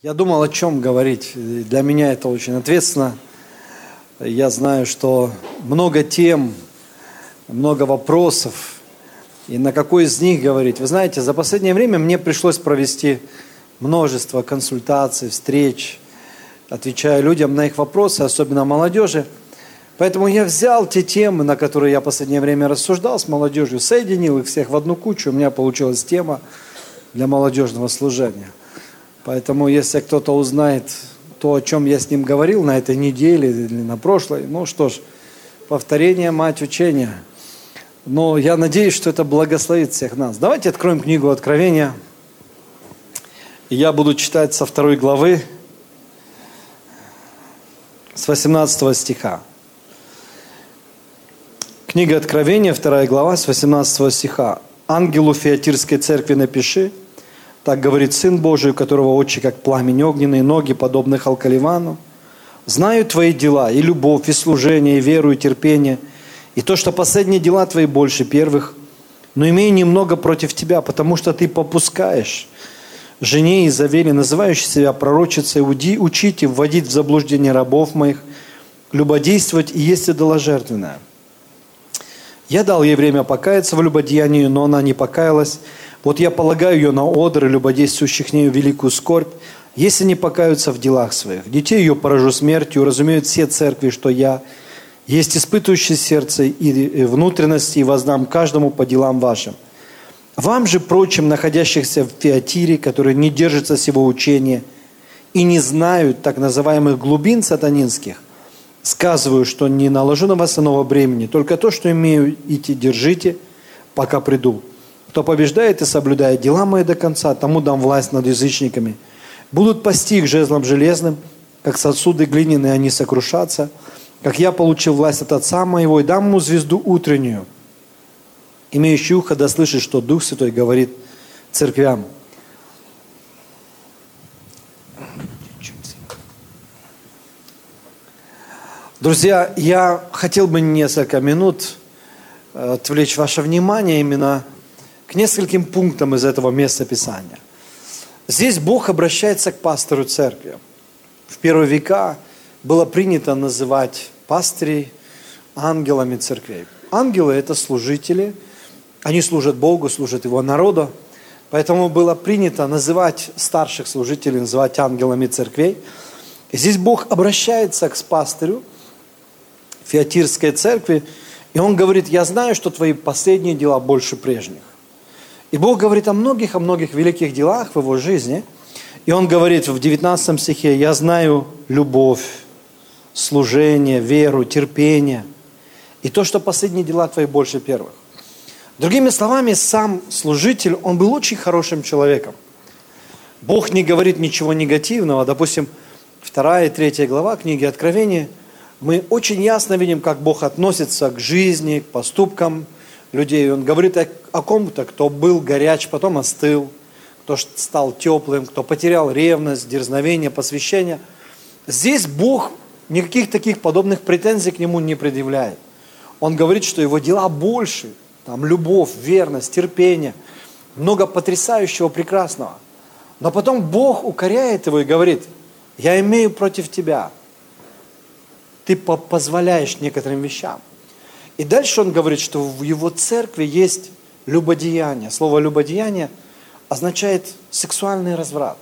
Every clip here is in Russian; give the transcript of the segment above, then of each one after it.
Я думал, о чем говорить. Для меня это очень ответственно. Я знаю, что много тем, много вопросов. И на какой из них говорить? Вы знаете, за последнее время мне пришлось провести множество консультаций, встреч, отвечая людям на их вопросы, особенно молодежи. Поэтому я взял те темы, на которые я в последнее время рассуждал с молодежью, соединил их всех в одну кучу. У меня получилась тема для молодежного служения. Поэтому, если кто-то узнает то, о чем я с ним говорил на этой неделе или на прошлой, ну что ж, повторение – мать учения. Но я надеюсь, что это благословит всех нас. Давайте откроем книгу Откровения. И я буду читать со 2 главы, с 18 стиха. Книга Откровения, 2 глава, с 18 стиха. «Ангелу Фиатирской церкви напиши, так говорит Сын Божий, у которого очи, как пламень огненный, ноги, подобны халкаливану. Знаю твои дела, и любовь, и служение, и веру, и терпение, и то, что последние дела твои больше первых, но имею немного против тебя, потому что ты попускаешь жене Изавели, называющей себя пророчицей, учить и вводить в заблуждение рабов моих, любодействовать и есть идоложертвенное. Я дал ей время покаяться в любодеянии, но она не покаялась. Вот я полагаю ее на одры, любодействующих нею великую скорбь, если не покаются в делах своих. Детей ее поражу смертью, разумеют все церкви, что я есть испытывающий сердце и внутренности, и воздам каждому по делам вашим. Вам же, прочим, находящихся в Фиатире, которые не держатся сего учения и не знают так называемых глубин сатанинских, сказываю, что не наложу на вас иного бремени, только то, что имею, идти держите, пока приду. Кто побеждает и соблюдает дела мои до конца, тому дам власть над язычниками. Будут пасти их жезлом железным, как сосуды глиняные они сокрушатся, как я получил власть от Отца моего, и дам ему звезду утреннюю. Имеющий ухо да слышит, что Дух Святой говорит церквям». Друзья, я хотел бы несколько минут отвлечь ваше внимание именно к нескольким пунктам из этого места Писания. Здесь Бог обращается к пастору церкви. В первые века было принято называть пастырей ангелами церквей. Ангелы – это служители, они служат Богу, служат Его народу. Поэтому было принято называть старших служителей, называть ангелами церквей. И здесь Бог обращается к пастырю Фиатирской церкви, и Он говорит: «Я знаю, что твои последние дела больше прежних». И Бог говорит о многих великих делах в его жизни. И Он говорит в 19 стихе: «Я знаю любовь, служение, веру, терпение, и то, что последние дела твои больше первых». Другими словами, сам служитель, он был очень хорошим человеком. Бог не говорит ничего негативного. Допустим, 2 и 3 глава книги Откровения, мы очень ясно видим, как Бог относится к жизни, к поступкам людей. Он говорит о ком-то, кто был горяч, потом остыл, кто стал теплым, кто потерял ревность, дерзновение, посвящение. Здесь Бог никаких таких подобных претензий к нему не предъявляет. Он говорит, что его дела больше. Там любовь, верность, терпение, много потрясающего, прекрасного. Но потом Бог укоряет его и говорит: «Я имею против тебя. Ты позволяешь некоторым вещам». И дальше он говорит, что в его церкви есть любодеяние. Слово «любодеяние» означает сексуальный разврат.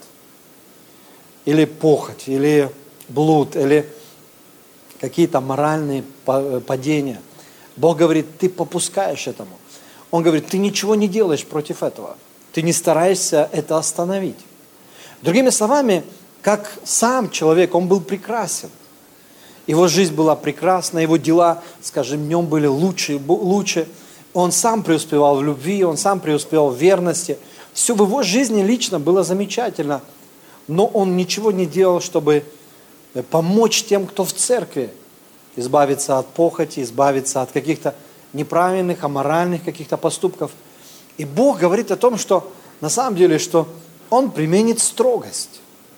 Или похоть, или блуд, или какие-то моральные падения. Бог говорит: ты попускаешь этому. Он говорит: ты ничего не делаешь против этого. Ты не стараешься это остановить. Другими словами, как сам человек, он был прекрасен. Его жизнь была прекрасна, его дела, скажем, днем были лучше. Он сам преуспевал в любви, он сам преуспевал в верности. Все в его жизни лично было замечательно. Но он ничего не делал, чтобы помочь тем, кто в церкви. Избавиться от похоти, избавиться от каких-то неправильных, аморальных каких-то поступков. И Бог говорит о том, что на самом деле, что Он применит строгость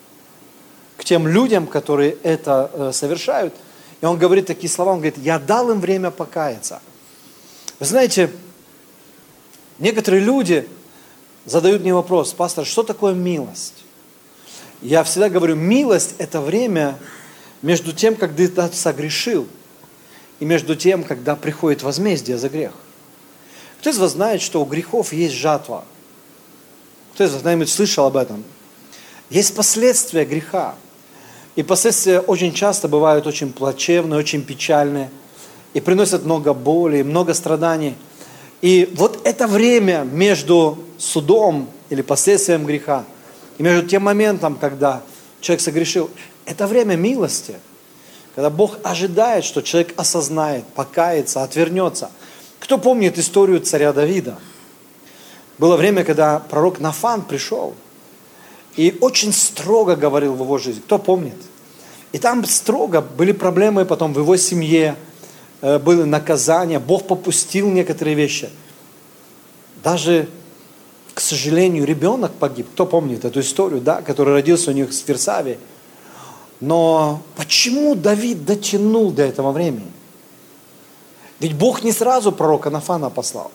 к тем людям, которые это совершают. И Он говорит такие слова, Он говорит: «Я дал им время покаяться». Вы знаете, некоторые люди задают мне вопрос: пастор, что такое милость? Я всегда говорю, милость – это время между тем, когда ты согрешил, и между тем, когда приходит возмездие за грех. Кто из вас знает, что у грехов есть жатва? Кто из вас когда-нибудь слышал об этом? Есть последствия греха. И последствия очень часто бывают очень плачевные, очень печальные. И приносят много боли, много страданий. И вот это время между судом или последствием греха, и между тем моментом, когда человек согрешил, это время милости. Когда Бог ожидает, что человек осознает, покается, отвернется. Кто помнит историю царя Давида? Было время, когда пророк Нафан пришел и очень строго говорил в его жизни. Кто помнит? И там строго были проблемы потом в его семье, были наказания. Бог попустил некоторые вещи. Даже, к сожалению, ребенок погиб. Кто помнит эту историю, да, который родился у них в Вирсавии? Но почему Давид дотянул до этого времени? Ведь Бог не сразу пророка Нафана послал.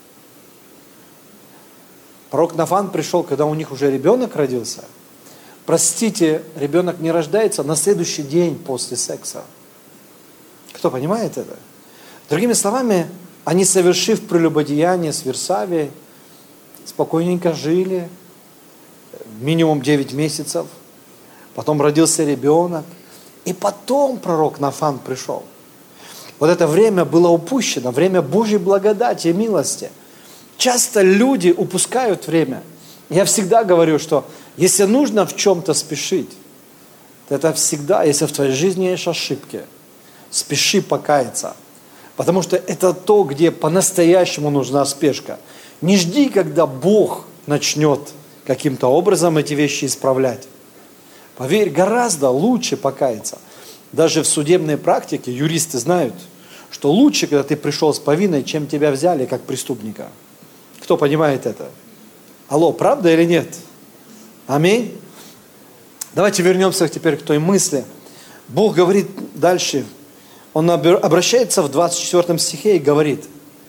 Пророк Нафан пришел, когда у них уже ребенок родился. Простите, ребенок не рождается на следующий день после секса. Кто понимает это? Другими словами, они, совершив прелюбодеяние с Вирсавией, спокойненько жили, минимум 9 месяцев. Потом родился ребенок. И потом пророк Нафан пришел. Вот это время было упущено, время Божьей благодати и милости. Часто люди упускают время. Я всегда говорю, что если нужно в чем-то спешить, то это всегда, если в твоей жизни есть ошибки, спеши покаяться. Потому что это то, где по-настоящему нужна спешка. Не жди, когда Бог начнет каким-то образом эти вещи исправлять. Поверь, гораздо лучше покаяться. Даже в судебной практике юристы знают, что лучше, когда ты пришел с повинной, чем тебя взяли как преступника. Кто понимает это? Алло, правда или нет? Аминь. Давайте вернемся теперь к той мысли. Бог говорит дальше. Он обращается в 24 стихе и говорит: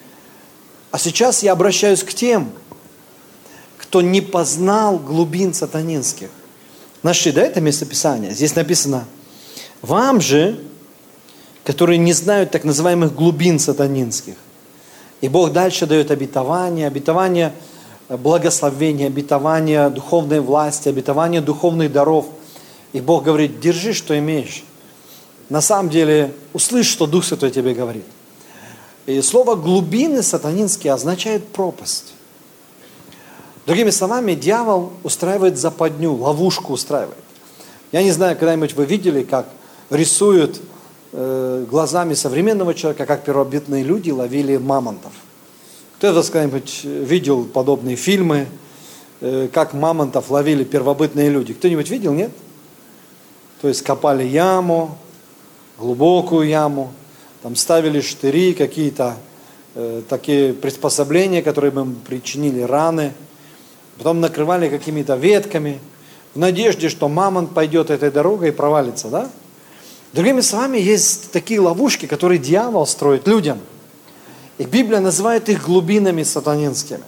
а сейчас я обращаюсь к тем, кто не познал глубин сатанинских. Нашли, да, это местописание? Здесь написано: вам же, которые не знают так называемых глубин сатанинских. И Бог дальше дает обетование благословения, обетование духовной власти, обетование духовных даров. И Бог говорит: держи, что имеешь. На самом деле, услышь, что Дух Святой тебе говорит. И слово «глубины сатанинские» означает пропасть. Другими словами, дьявол устраивает западню, ловушку устраивает. Я не знаю, когда-нибудь вы видели, как рисуют глазами современного человека, как первобытные люди ловили мамонтов. Кто из вас когда-нибудь видел подобные фильмы, как мамонтов ловили первобытные люди? Кто-нибудь видел, нет? То есть копали яму, глубокую яму, там ставили штыри, какие-то такие приспособления, которые бы им причинили раны, потом накрывали какими-то ветками, в надежде, что мамонт пойдет этой дорогой и провалится, да? Другими словами, есть такие ловушки, которые дьявол строит людям. И Библия называет их глубинами сатанинскими.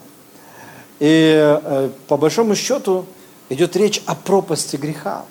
И по большому счету идет речь о пропасти греха.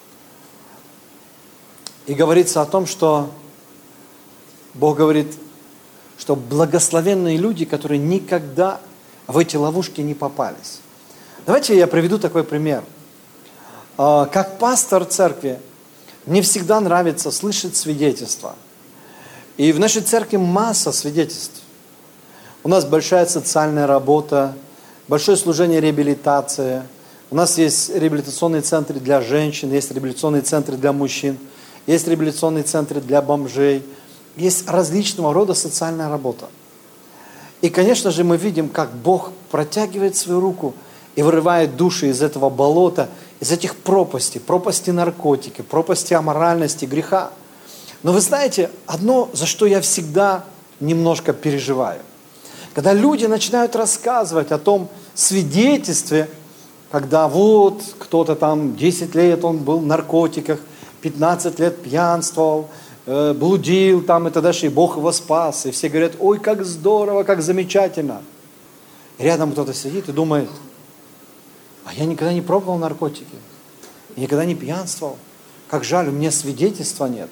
И говорится о том, что Бог говорит, что благословенные люди, которые никогда в эти ловушки не попались. Давайте я приведу такой пример. Как пастор церкви, мне всегда нравится слышать свидетельства. И в нашей церкви масса свидетельств. У нас большая социальная работа, большое служение реабилитации. У нас есть реабилитационные центры для женщин, есть реабилитационные центры для мужчин, есть реабилитационные центры для бомжей. Есть различного рода социальная работа. И, конечно же, мы видим, как Бог протягивает свою руку и вырывает души из этого болота, из этих пропастей, пропасти наркотики, пропасти аморальности, греха. Но вы знаете, одно, за что я всегда немножко переживаю. Когда люди начинают рассказывать о том свидетельстве, когда вот кто-то там 10 лет он был в наркотиках, 15 лет пьянствовал, блудил там и т.д. и Бог его спас. И все говорят: ой, как здорово, как замечательно. И рядом кто-то сидит и думает: а я никогда не пробовал наркотики. Я никогда не пьянствовал. Как жаль, у меня свидетельства нет.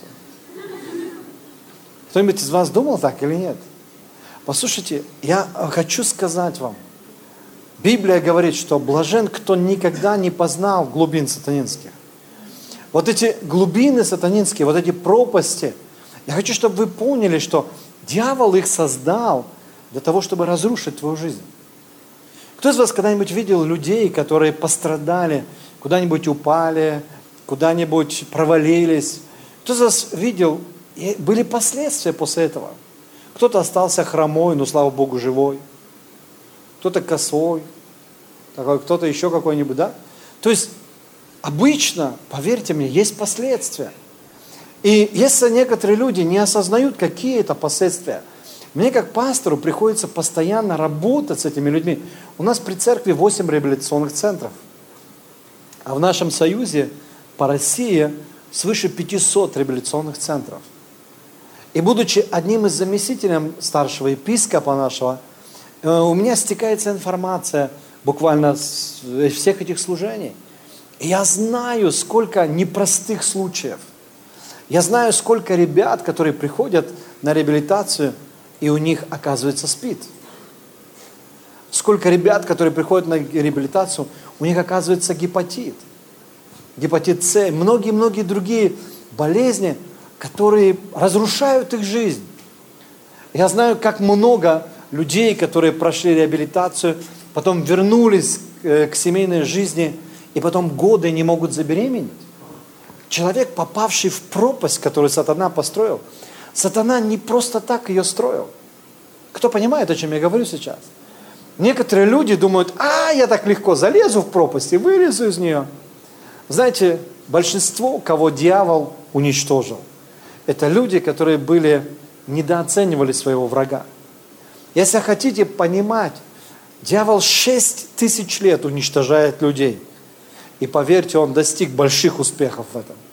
Кто-нибудь из вас думал так или нет? Послушайте, я хочу сказать вам. Библия говорит, что блажен, кто никогда не познал глубин сатанинских. Вот эти глубины сатанинские, вот эти пропасти, я хочу, чтобы вы поняли, что дьявол их создал для того, чтобы разрушить твою жизнь. Кто из вас когда-нибудь видел людей, которые пострадали, куда-нибудь упали, куда-нибудь провалились? Кто из вас видел, и были последствия после этого? Кто-то остался хромой, но, слава Богу, живой. Кто-то косой, кто-то еще какой-нибудь, да? То есть, обычно, поверьте мне, есть последствия. И если некоторые люди не осознают, какие это последствия, мне как пастору приходится постоянно работать с этими людьми. У нас при церкви 8 реабилитационных центров. А в нашем союзе по России свыше 500 реабилитационных центров. И будучи одним из заместителей старшего епископа нашего, у меня стекается информация буквально с всех этих служений. И я знаю, сколько непростых случаев. Я знаю, сколько ребят, которые приходят на реабилитацию, и у них, оказывается, СПИД. Сколько ребят, которые приходят на реабилитацию, у них, оказывается, гепатит. Гепатит С, многие-многие другие болезни, которые разрушают их жизнь. Я знаю, как много людей, которые прошли реабилитацию, потом вернулись к семейной жизни, и потом годы не могут забеременеть. Человек, попавший в пропасть, которую сатана построил, сатана не просто так ее строил. Кто понимает, о чем я говорю сейчас? Некоторые люди думают, я так легко залезу в пропасть и вылезу из нее. Знаете, большинство, кого дьявол уничтожил, это люди, которые недооценивали своего врага. Если хотите понимать, дьявол 6000 лет уничтожает людей. И поверьте, он достиг больших успехов в этом.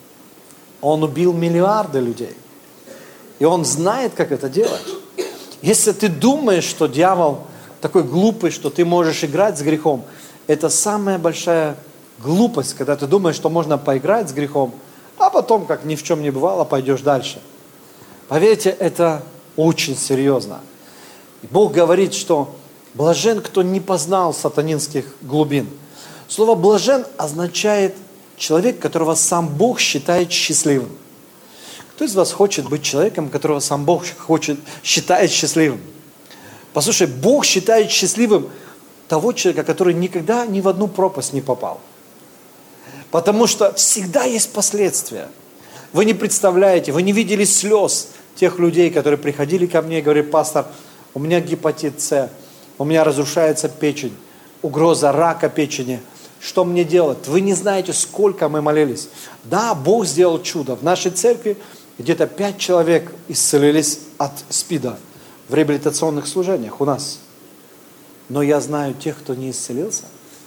Он убил миллиарды людей. И он знает, как это делать. Если ты думаешь, что дьявол такой глупый, что ты можешь играть с грехом, это самая большая глупость, когда ты думаешь, что можно поиграть с грехом, а потом, как ни в чем не бывало, пойдешь дальше. Поверьте, это очень серьезно. И Бог говорит, что блажен, кто не познал сатанинских глубин. Слово «блажен» означает человек, которого сам Бог считает счастливым. Кто из вас хочет быть человеком, которого сам Бог считает счастливым? Послушай, Бог считает счастливым того человека, который никогда ни в одну пропасть не попал. Потому что всегда есть последствия. Вы не представляете, вы не видели слез тех людей, которые приходили ко мне и говорили: пастор, у меня гепатит С, у меня разрушается печень, угроза рака печени. Что мне делать? Вы не знаете, сколько мы молились. Да, Бог сделал чудо. В нашей церкви где-то 5 человек исцелились от СПИДа в реабилитационных служениях у нас. Но я знаю тех, кто не исцелился.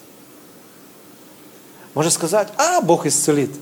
Можно сказать: Бог исцелит.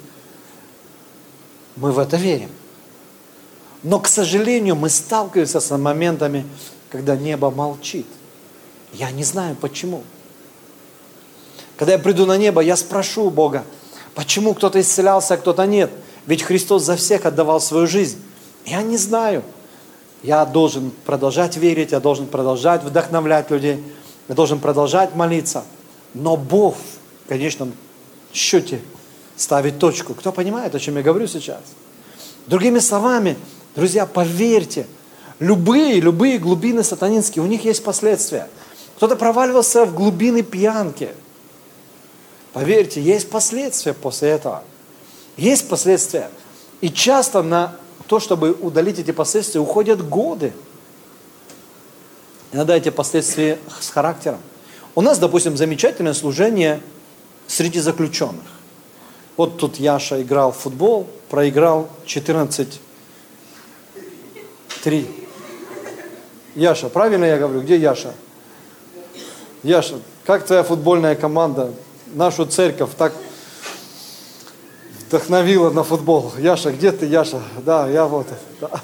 Мы в это верим. Но, к сожалению, мы сталкиваемся с моментами, когда небо молчит. Я не знаю, почему. Когда я приду на небо, я спрошу Бога, почему кто-то исцелялся, а кто-то нет. Ведь Христос за всех отдавал свою жизнь. Я не знаю. Я должен продолжать верить, я должен продолжать вдохновлять людей, я должен продолжать молиться. Но Бог в конечном счете ставит точку. Кто понимает, о чем я говорю сейчас? Другими словами, друзья, поверьте, любые глубины сатанинские, у них есть последствия. Кто-то проваливался в глубины пьянки. Поверьте, есть последствия после этого. Есть последствия. И часто на то, чтобы удалить эти последствия, уходят годы. Иногда эти последствия с характером. У нас, допустим, замечательное служение среди заключенных. Вот тут Яша играл в футбол, проиграл 14-3. Яша, правильно я говорю? Где Яша? Яша, как твоя футбольная команда нашу церковь так вдохновила на футбол? Яша, где ты, Яша? Да, я вот. Да.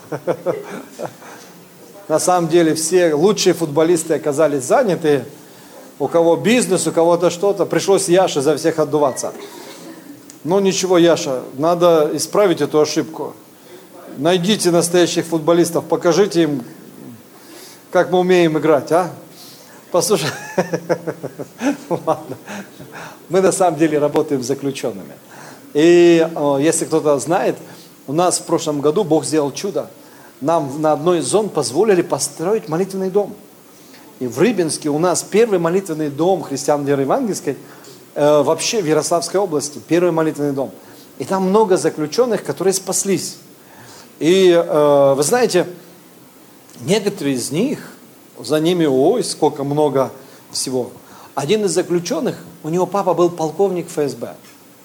На самом деле все лучшие футболисты оказались заняты. У кого бизнес, у кого-то что-то. Пришлось Яше за всех отдуваться. Ну ничего, Яша, надо исправить эту ошибку. Найдите настоящих футболистов, покажите им, как мы умеем играть, а? Послушай, ладно. Мы на самом деле работаем с заключенными. И если кто-то знает, у нас в прошлом году Бог сделал чудо. Нам на одной из зон позволили построить молитвенный дом. И в Рыбинске у нас первый молитвенный дом христиан веры евангельской, вообще в Ярославской области, первый молитвенный дом. И там много заключенных, которые спаслись. И вы знаете, некоторые из них, за ними, ой, сколько много всего. Один из заключенных, у него папа был полковник ФСБ.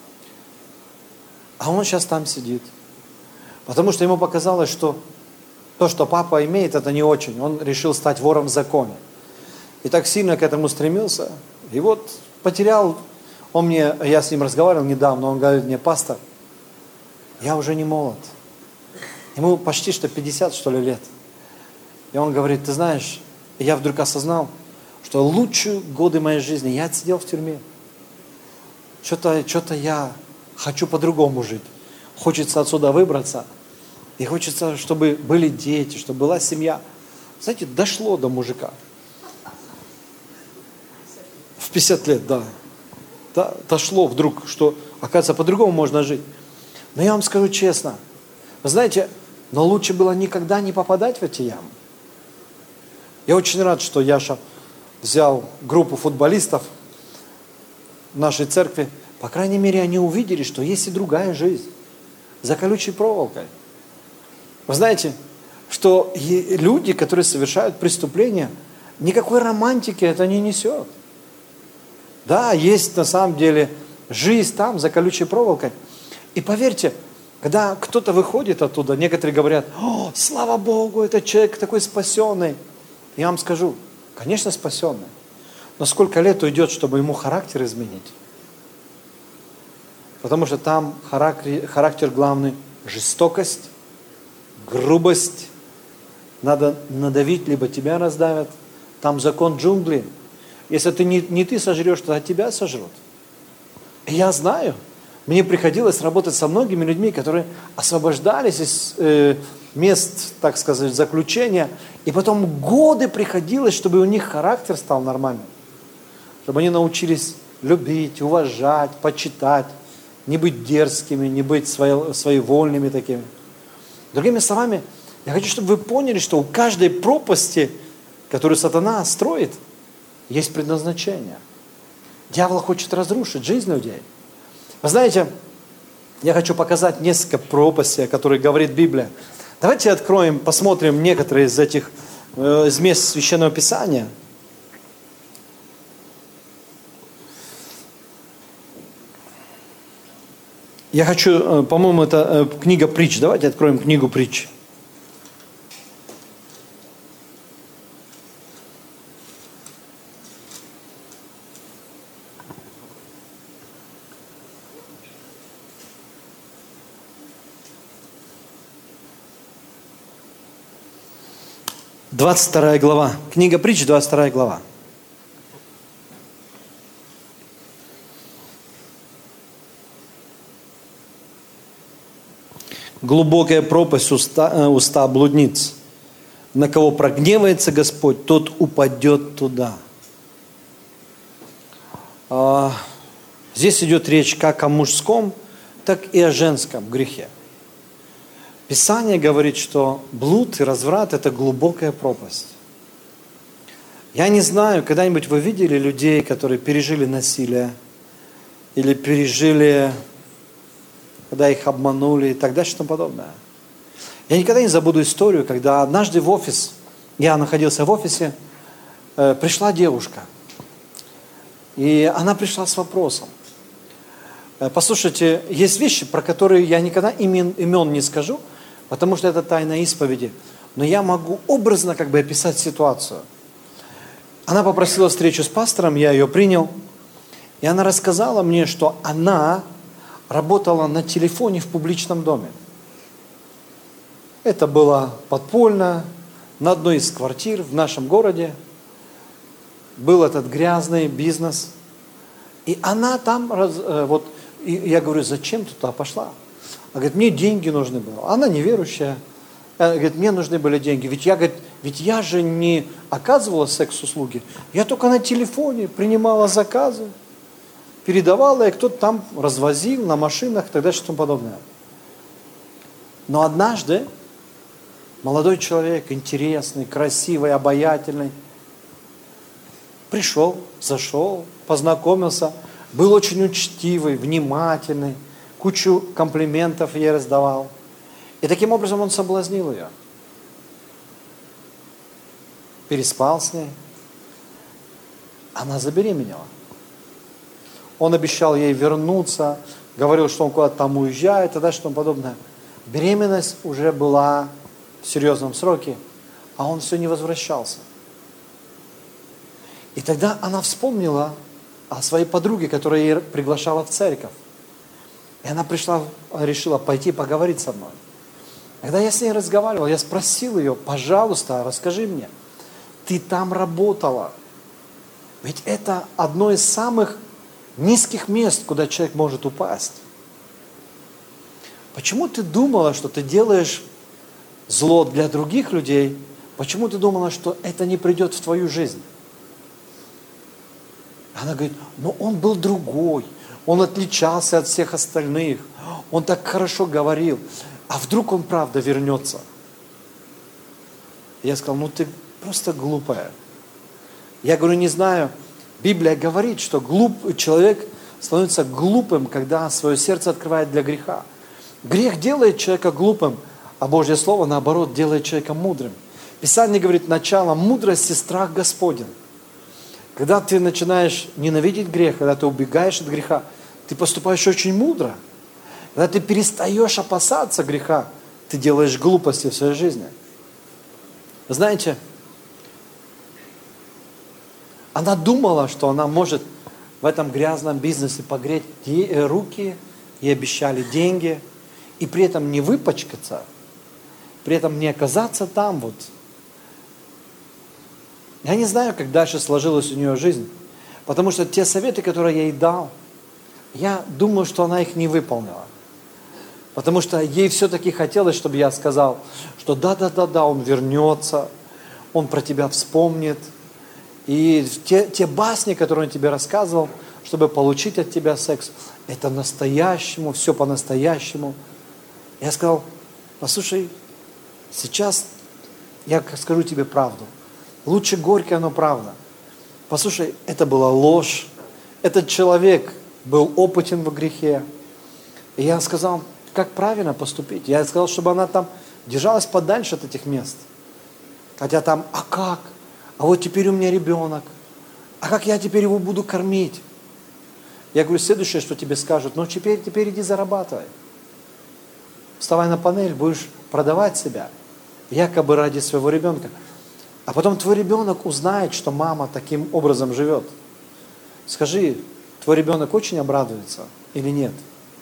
А он сейчас там сидит. Потому что ему показалось, что то, что папа имеет, это не очень. Он решил стать вором в законе. И так сильно к этому стремился. И вот потерял, я с ним разговаривал недавно, он говорит мне: пастор, я уже не молод. Ему почти что 50, что ли, лет. И он говорит: ты знаешь, я вдруг осознал, что лучшие годы моей жизни я отсидел в тюрьме. Что-то я хочу по-другому жить. Хочется отсюда выбраться. И хочется, чтобы были дети, чтобы была семья. Знаете, дошло до мужика. В 50 лет, да. Дошло вдруг, что, оказывается, по-другому можно жить. Но я вам скажу честно. Вы знаете, но лучше было никогда не попадать в эти ямы. Я очень рад, что Яша взял группу футболистов в нашей церкви. По крайней мере, они увидели, что есть и другая жизнь. За колючей проволокой. Вы знаете, что люди, которые совершают преступления, никакой романтики это не несет. Да, есть на самом деле жизнь там, за колючей проволокой. И поверьте, когда кто-то выходит оттуда, некоторые говорят: о, слава Богу, этот человек такой спасенный. Я вам скажу, конечно, спасенный. Но сколько лет уйдет, чтобы ему характер изменить? Потому что там характер главный – жестокость, грубость. Надо надавить, либо тебя раздавят. Там закон джунглей. Если ты не ты сожрешь, то тебя сожрут. И я знаю, мне приходилось работать со многими людьми, которые освобождались из мест, так сказать, заключения, и потом годы приходилось, чтобы у них характер стал нормальным. Чтобы они научились любить, уважать, почитать, не быть дерзкими, не быть своевольными такими. Другими словами, я хочу, чтобы вы поняли, что у каждой пропасти, которую сатана строит, есть предназначение. Дьявол хочет разрушить жизнь людей. Вы знаете, я хочу показать несколько пропастей, о которых говорит Библия. Давайте откроем, посмотрим некоторые из этих из мест Священного Писания. Я хочу, по-моему, это книга Притч. Давайте откроем книгу Притч. Двадцать вторая глава. Книга Притч, 22 глава. Глубокая пропасть уста блудниц. На кого прогневается Господь, тот упадет туда. Здесь идет речь как о мужском, так и о женском грехе. Писание говорит, что блуд и разврат – это глубокая пропасть. Я не знаю, когда-нибудь вы видели людей, которые пережили насилие, или пережили, когда их обманули и так дальше и тому подобное. Я никогда не забуду историю, когда однажды в офис, я находился в офисе, пришла девушка. И она пришла с вопросом. Послушайте, есть вещи, про которые я никогда имен не скажу, потому что это тайна исповеди. Но я могу образно как бы описать ситуацию. Она попросила встречу с пастором, я ее принял. И она рассказала мне, что она работала на телефоне в публичном доме. Это было подпольно, на одной из квартир в нашем городе. Был этот грязный бизнес. И она там И я говорю, зачем ты туда пошла? Она говорит, мне деньги нужны были. Она неверующая. Она говорит, мне нужны были деньги. Ведь я же не оказывала секс-услуги. Я только на телефоне принимала заказы, передавала, и кто-то там развозил на машинах и так далее, и тому подобное. Но однажды молодой человек, интересный, красивый, обаятельный, пришел, зашел, познакомился, был очень учтивый, внимательный, кучу комплиментов ей раздавал. И таким образом он соблазнил ее. Переспал с ней. Она забеременела. Он обещал ей вернуться, говорил, что он куда-то там уезжает, и дальше тому подобное. Беременность уже была в серьезном сроке, а он все не возвращался. И тогда она вспомнила о своей подруге, которая ее приглашала в церковь. И она решила пойти поговорить со мной. Когда я с ней разговаривал, я спросил ее, пожалуйста, расскажи мне, ты там работала. Ведь это одно из самых низких мест, куда человек может упасть. Почему ты думала, что ты делаешь зло для других людей? Почему ты думала, что это не придет в твою жизнь? Она говорит, но он был другой, он отличался от всех остальных, он так хорошо говорил, а вдруг он правда вернется? Я сказал, ты просто глупая. Я говорю, не знаю, Библия говорит, что человек становится глупым, когда свое сердце открывает для греха. Грех делает человека глупым, а Божье Слово, наоборот, делает человека мудрым. Писание говорит, начало мудрости – страх Господень. Когда ты начинаешь ненавидеть грех, когда ты убегаешь от греха, ты поступаешь очень мудро. Когда ты перестаешь опасаться греха, ты делаешь глупости в своей жизни. Знаете, она думала, что она может в этом грязном бизнесе погреть руки, ей обещали деньги, и при этом не выпачкаться, при этом не оказаться там вот. Я не знаю, как дальше сложилась у нее жизнь, потому что те советы, которые я ей дал, я думаю, что она их не выполнила. Потому что ей все-таки хотелось, чтобы я сказал, что да, он вернется, он про тебя вспомнит. И те басни, которые он тебе рассказывал, чтобы получить от тебя секс, это настоящему, все по-настоящему. Я сказал, послушай, сейчас я скажу тебе правду. Лучше горькая, но правда. Послушай, это была ложь. Этот человек был опытен в грехе. И я сказал, как правильно поступить. Я сказал, чтобы она там держалась подальше от этих мест. Хотя там, а как? А вот теперь у меня ребенок. А как я теперь его буду кормить? Я говорю, следующее, что тебе скажут, теперь иди зарабатывай. Вставай на панель, будешь продавать себя, якобы ради своего ребенка. А потом твой ребенок узнает, что мама таким образом живет. Скажи, твой ребенок очень обрадуется или нет?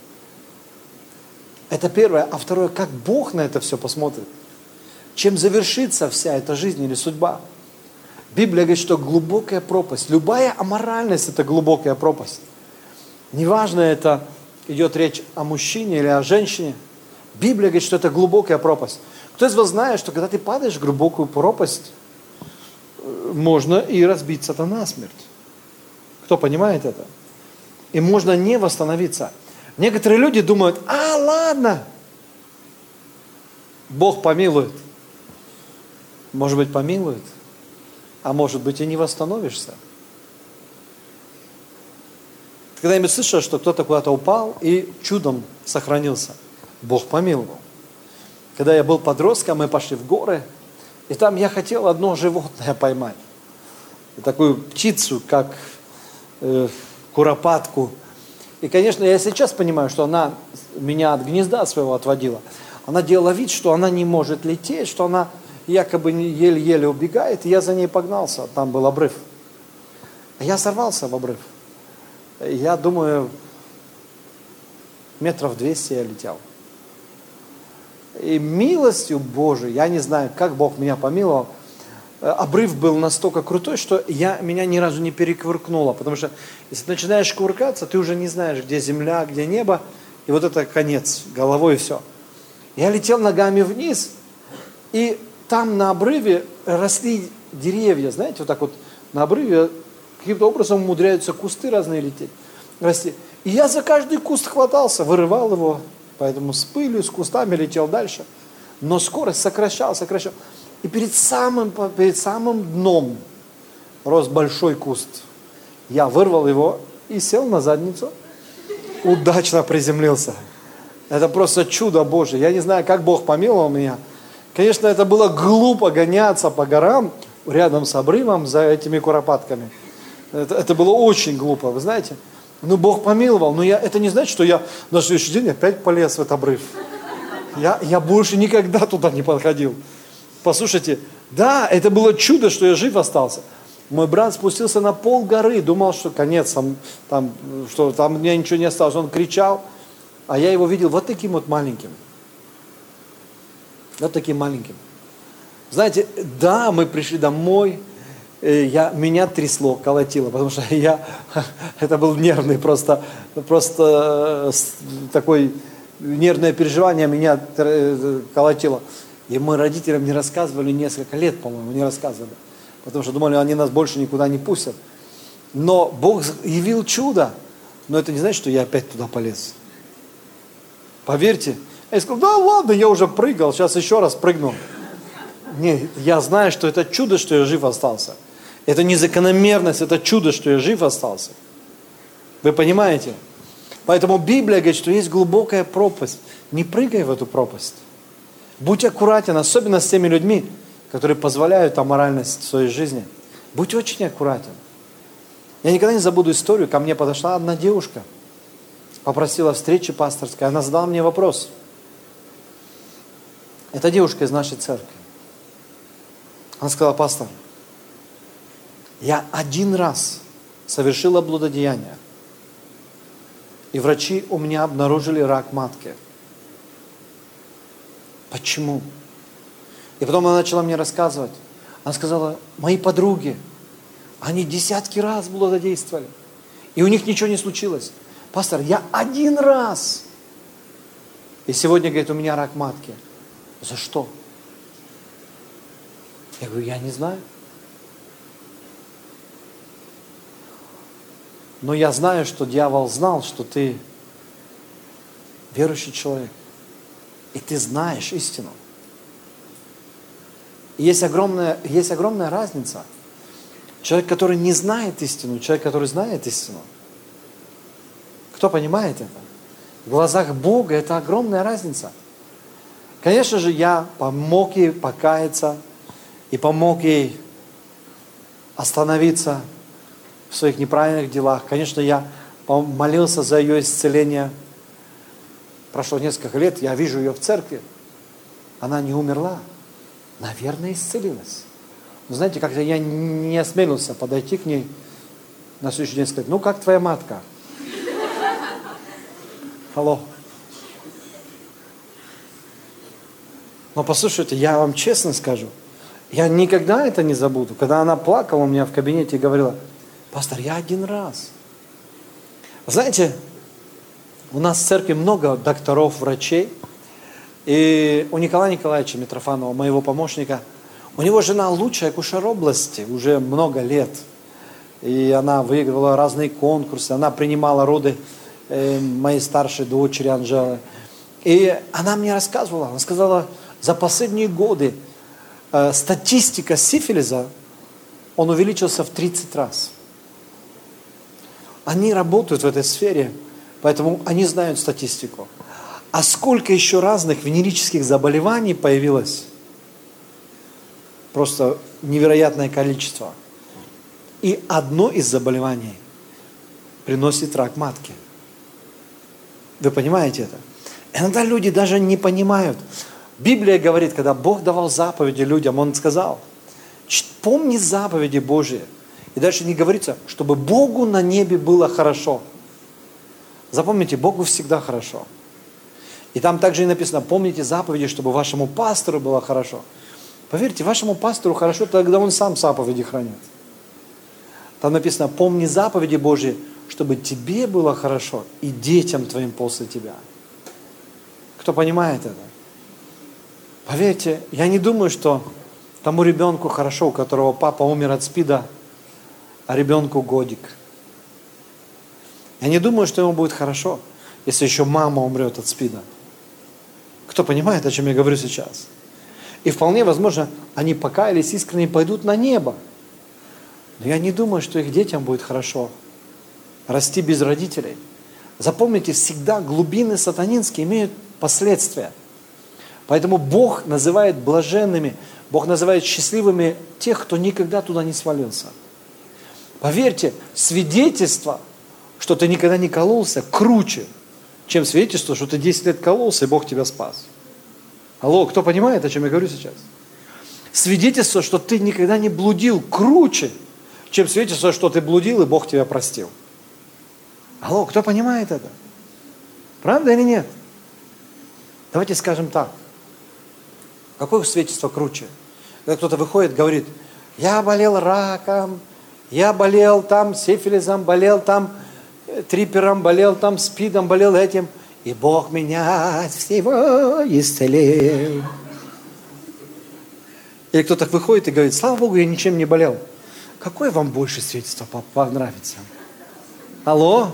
Это первое. А второе, как Бог на это все посмотрит? Чем завершится вся эта жизнь или судьба? Библия говорит, что глубокая пропасть. Любая аморальность – это глубокая пропасть. Неважно, это идет речь о мужчине или о женщине. Библия говорит, что это глубокая пропасть. Кто из вас знает, что когда ты падаешь в глубокую пропасть, можно и разбиться-то насмерть? Кто понимает это? И можно не восстановиться. Некоторые люди думают, ладно, Бог помилует. Может быть, помилует, а может быть, и не восстановишься. Ты когда-нибудь слышал, что кто-то куда-то упал и чудом сохранился? Бог помиловал. Когда я был подростком, мы пошли в горы, и там я хотел одно животное поймать. Такую птицу, как куропатку. И, конечно, я сейчас понимаю, что она меня от гнезда своего отводила. Она делала вид, что она не может лететь, что она якобы еле-еле убегает, и я за ней погнался. Там был обрыв. Я сорвался в обрыв. Я думаю, метров 200 я летел. И милостью Божией, я не знаю, как Бог меня помиловал, обрыв был настолько крутой, что меня ни разу не перекувыркнуло. Потому что если ты начинаешь кувыркаться, ты уже не знаешь, где земля, где небо. И вот это конец, головой и все. Я летел ногами вниз, и там на обрыве росли деревья. Знаете, вот так вот на обрыве каким-то образом умудряются кусты разные лететь, расти. И я за каждый куст хватался, вырывал его, поэтому с пылью, с кустами летел дальше. Но скорость сокращал. И перед самым дном рос большой куст. Я вырвал его и сел на задницу. Удачно приземлился. Это просто чудо Божие. Я не знаю, как Бог помиловал меня. Конечно, это было глупо гоняться по горам рядом с обрывом за этими куропатками. Это было очень глупо, вы знаете. Но Бог помиловал. Но это не значит, что я на следующий день опять полез в этот обрыв. Я больше никогда туда не подходил. Послушайте, да, это было чудо, что я жив остался. Мой брат спустился на пол горы, думал, что конец, что там у меня ничего не осталось. Он кричал, а я его видел вот таким вот маленьким. Вот таким маленьким. Знаете, да, мы пришли домой, меня трясло, колотило, потому что это был нервный просто такой нервное переживание меня колотило. И мы родителям не рассказывали несколько лет, по-моему, не рассказывали. Потому что думали, они нас больше никуда не пустят. Но Бог явил чудо. Но это не значит, что я опять туда полез. Поверьте. Я сказал, да ладно, я уже прыгал, сейчас еще раз прыгну. Нет, я знаю, что это чудо, что я жив остался. Это не закономерность, это чудо, что я жив остался. Вы понимаете? Поэтому Библия говорит, что есть глубокая пропасть. Не прыгай в эту пропасть. Будь аккуратен, особенно с теми людьми, которые позволяют аморальность в своей жизни. Будь очень аккуратен. Я никогда не забуду историю. Ко мне подошла одна девушка, попросила встречи пасторской. Она задала мне вопрос. Это девушка из нашей церкви. Она сказала, пастор, я один раз совершила блудодеяние. И врачи у меня обнаружили рак матки. Почему? И потом она начала мне рассказывать. Она сказала, мои подруги, они десятки раз блудодействовали. И у них ничего не случилось. Пастор, я один раз. И сегодня, говорит, у меня рак матки. За что? Я говорю, я не знаю. Но я знаю, что дьявол знал, что ты верующий человек. И ты знаешь истину. И есть огромная разница. Человек, который не знает истину, человек, который знает истину. Кто понимает это? В глазах Бога это огромная разница. Конечно же, я помог ей покаяться и помог ей остановиться в своих неправильных делах. Конечно, я молился за ее исцеление. Прошло несколько лет, я вижу ее в церкви. Она не умерла. Наверное, исцелилась. Но знаете, как-то я не осмелился подойти к ней на следующий день и сказать, ну как твоя матка? Алло. Но послушайте, я вам честно скажу, я никогда это не забуду. Когда она плакала у меня в кабинете и говорила, пастор, я один раз. Знаете, у нас в церкви много докторов, врачей. И у Николая Николаевича Митрофанова, моего помощника, у него жена лучшая акушер области уже много лет. И она выигрывала разные конкурсы, она принимала роды моей старшей дочери Анжелы. И она мне рассказывала, она сказала, за последние годы статистика сифилиса, он увеличился в 30 раз. Они работают в этой сфере, поэтому они знают статистику. А сколько еще разных венерических заболеваний появилось? Просто невероятное количество. И одно из заболеваний приносит рак матки. Вы понимаете это? Иногда люди даже не понимают. Библия говорит, когда Бог давал заповеди людям, Он сказал, помни заповеди Божьи. И дальше не говорится, чтобы Богу на небе было хорошо. Запомните, Богу всегда хорошо. И там также и написано, помните заповеди, чтобы вашему пастору было хорошо. Поверьте, вашему пастору хорошо, тогда он сам заповеди хранит. Там написано, помни заповеди Божьи, чтобы тебе было хорошо и детям твоим после тебя. Кто понимает это? Поверьте, я не думаю, что тому ребенку хорошо, у которого папа умер от СПИДа, а ребенку годик. Я не думаю, что ему будет хорошо, если еще мама умрет от СПИДа. Кто понимает, о чем я говорю сейчас? И вполне возможно, они покаялись искренне и пойдут на небо. Но я не думаю, что их детям будет хорошо расти без родителей. Запомните, всегда глубины сатанинские имеют последствия. Поэтому Бог называет блаженными, Бог называет счастливыми тех, кто никогда туда не свалился. Поверьте, свидетельство, что ты никогда не кололся, круче, чем свидетельство, что ты 10 лет кололся, и Бог тебя спас. Алло, кто понимает, о чем я говорю сейчас? Свидетельство, что ты никогда не блудил, круче, чем свидетельство, что ты блудил, и Бог тебя простил. Алло, кто понимает это? Правда или нет? Давайте скажем так. Какое свидетельство круче? Когда кто-то выходит, говорит, я болел раком, я болел там сифилисом, болел там трипером, болел там СПИДом, болел этим, и Бог меня от всего исцелил. Или кто-то выходит и говорит, слава Богу, я ничем не болел. Какое вам больше свидетельство понравится? Алло?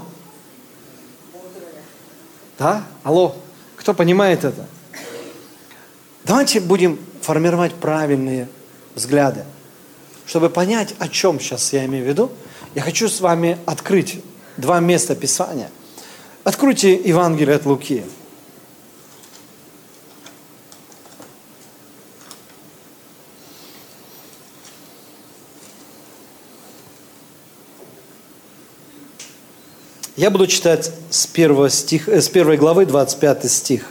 Да? Алло? Кто понимает это? Давайте будем формировать правильные взгляды. Чтобы понять, о чем сейчас я имею в виду, я хочу с вами открыть 2 места Писания. Откройте Евангелие от Луки. Я буду читать с 1 главы 25 стих.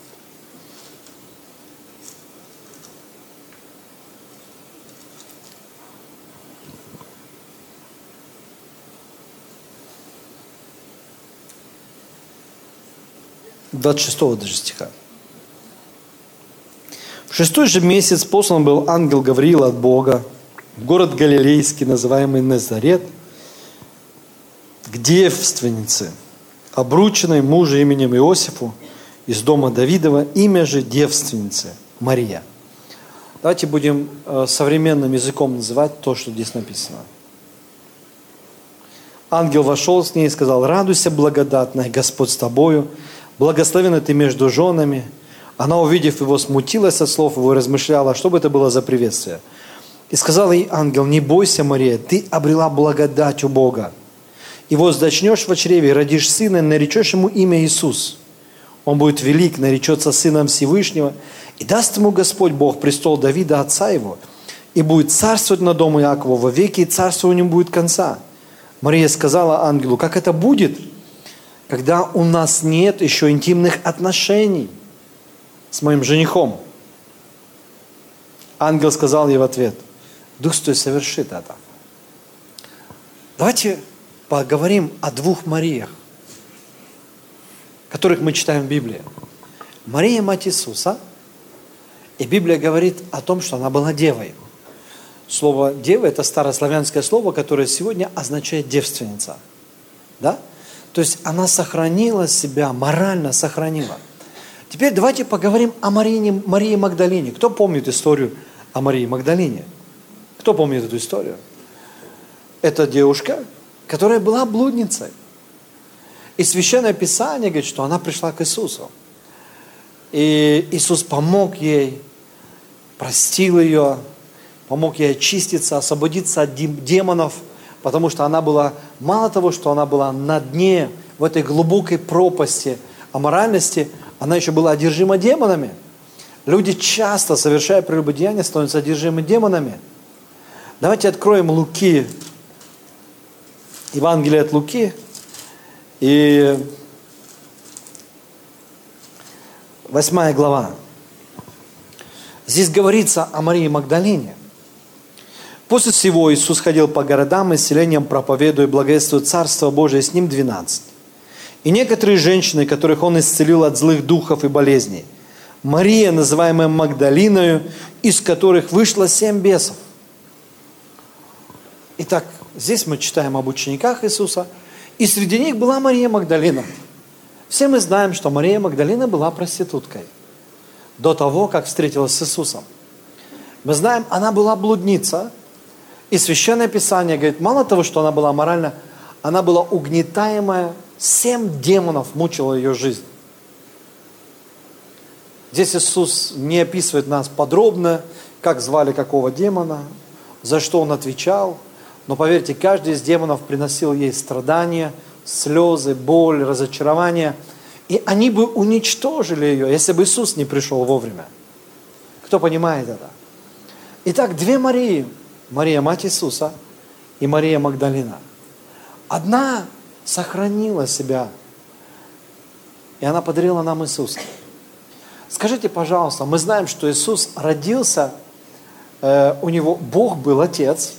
Даже 26 стиха. В 6-й же месяц послан был ангел Гавриил от Бога в город Галилейский, называемый Назарет, к девственнице, обрученной мужу именем Иосифу из дома Давидова, имя же девственницы Мария. Давайте будем современным языком называть то, что здесь написано. Ангел вошел с ней и сказал, радуйся, благодатная, Господь с тобою, благословенна ты между женами. Она, увидев его, смутилась от слов его и размышляла, что бы это было за приветствие. И сказал ей ангел, не бойся, Мария, ты обрела благодать у Бога. И вот зачнешь в чреве, и родишь сына, и наречешь ему имя Иисус. Он будет велик, наречется сыном Всевышнего, и даст ему Господь Бог престол Давида, отца его, и будет царствовать над домом Иакова вовеки, и царствования не будет конца. Мария сказала ангелу, как это будет, когда у нас нет еще интимных отношений с моим женихом? Ангел сказал ей в ответ, Дух Святой совершит это. Давайте поговорим о 2 Мариях, которых мы читаем в Библии. Мария, мать Иисуса, и Библия говорит о том, что она была девой. Слово «дева» – это старославянское слово, которое сегодня означает девственница. Да? То есть она сохранила себя, морально сохранила. Теперь давайте поговорим о Марии Магдалине. Кто помнит историю о Марии Магдалине? Кто помнит эту историю? Это девушка, которая была блудницей. И Священное Писание говорит, что она пришла к Иисусу. И Иисус помог ей, простил ее, помог ей очиститься, освободиться от демонов, потому что она была, мало того, что она была на дне, в этой глубокой пропасти аморальности, она еще была одержима демонами. Люди часто, совершая прелюбодеяние, становятся одержимы демонами. Давайте откроем Луки, Евангелие от Луки, и 8 глава. Здесь говорится о Марии Магдалине. После всего Иисус ходил по городам и селениям, проповедуя и благовествуя Царство Божие, с Ним 12. И некоторые женщины, которых Он исцелил от злых духов и болезней, Мария, называемая Магдалиною, из которых вышло 7 бесов. Итак, здесь мы читаем об учениках Иисуса, и среди них была Мария Магдалина. Все мы знаем, что Мария Магдалина была проституткой до того, как встретилась с Иисусом. Мы знаем, она была блудница, и Священное Писание говорит, мало того, что она была морально, она была угнетаемая, 7 демонов мучила ее жизнь. Здесь Иисус не описывает нас подробно, как звали какого демона, за что он отвечал. Но поверьте, каждый из демонов приносил ей страдания, слезы, боль, разочарование. И они бы уничтожили ее, если бы Иисус не пришел вовремя. Кто понимает это? Итак, 2 Марии. Мария, мать Иисуса, и Мария Магдалина. Одна сохранила себя, и она подарила нам Иисуса. Скажите, пожалуйста, мы знаем, что Иисус родился, у него Бог был Отец,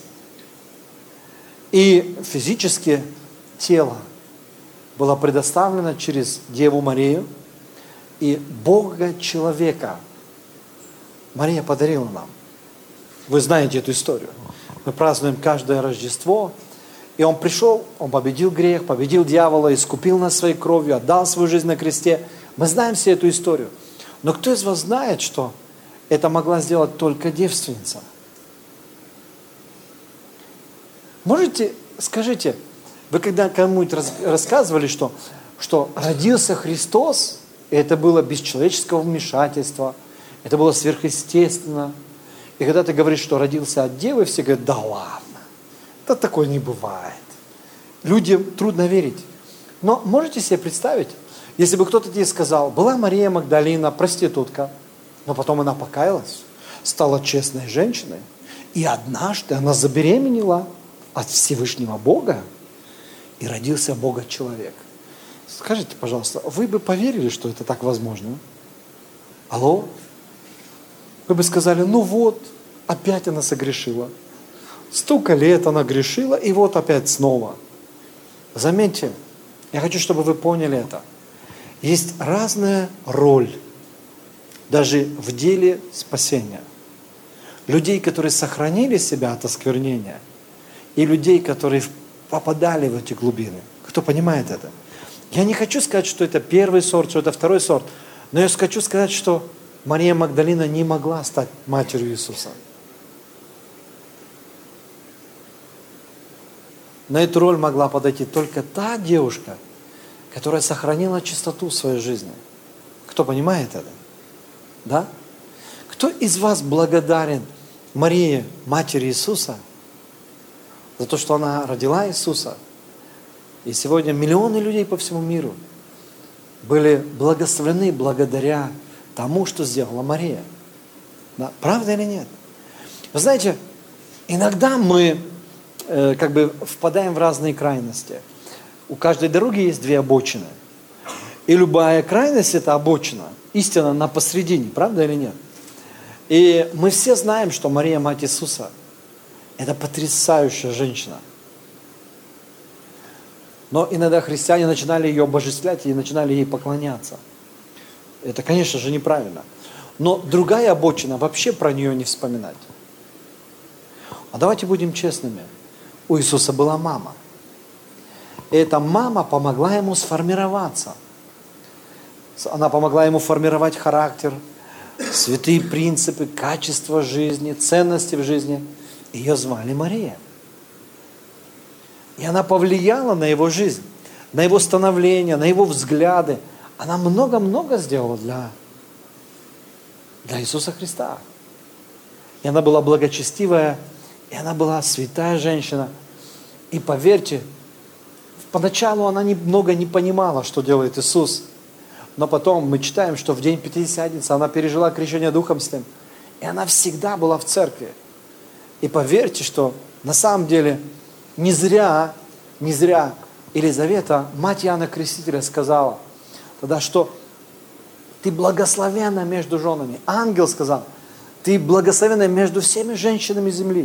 и физически тело было предоставлено через Деву Марию, и Бога человека Мария подарила нам. Вы знаете эту историю. Мы празднуем каждое Рождество, и Он пришел, Он победил грех, победил дьявола, искупил нас своей кровью, отдал свою жизнь на кресте. Мы знаем всю эту историю. Но кто из вас знает, что это могла сделать только девственница? Можете, скажите, вы когда кому-нибудь рассказывали, что родился Христос, и это было без человеческого вмешательства, это было сверхъестественно. И когда ты говоришь, что родился от девы, все говорят, да ладно, да такое не бывает. Людям трудно верить. Но можете себе представить, если бы кто-то тебе сказал, была Мария Магдалина, проститутка, но потом она покаялась, стала честной женщиной, и однажды она забеременела от Всевышнего Бога, и родился Бога-человек. Скажите, пожалуйста, вы бы поверили, что это так возможно? Алло? Вы бы сказали, ну вот, опять она согрешила. Столько лет она грешила, и вот опять снова. Заметьте, я хочу, чтобы вы поняли это. Есть разная роль, даже в деле спасения. Людей, которые сохранили себя от осквернения, и людей, которые попадали в эти глубины. Кто понимает это? Я не хочу сказать, что это первый сорт, что это второй сорт, но я хочу сказать, что Мария Магдалина не могла стать матерью Иисуса. На эту роль могла подойти только та девушка, которая сохранила чистоту в своей жизни. Кто понимает это? Да? Кто из вас благодарен Марии, матери Иисуса, за то, что она родила Иисуса? И сегодня миллионы людей по всему миру были благословлены благодаря тому, что сделала Мария. Да? Правда или нет? Вы знаете, иногда мы впадаем в разные крайности. У каждой дороги есть 2 обочины. И любая крайность – это обочина. Истина на посредине, правда или нет? И мы все знаем, что Мария, мать Иисуса, это потрясающая женщина. Но иногда христиане начинали ее обожествлять и начинали ей поклоняться. Это, конечно же, неправильно. Но другая обочина, вообще про нее не вспоминать. А давайте будем честными. У Иисуса была мама. И эта мама помогла ему сформироваться. Она помогла ему формировать характер, святые принципы, качество жизни, ценности в жизни. Ее звали Мария. И она повлияла на его жизнь, на его становление, на его взгляды. Она много-много сделала для Иисуса Христа. И она была благочестивая, и она была святая женщина. И поверьте, поначалу она немного не понимала, что делает Иисус. Но потом мы читаем, что в день Пятидесятницы она пережила крещение Духом Святым. И она всегда была в церкви. И поверьте, что на самом деле не зря Елизавета, мать Иоанна Крестителя, сказала тогда, что ты благословенна между женами. Ангел сказал, ты благословенна между всеми женщинами земли.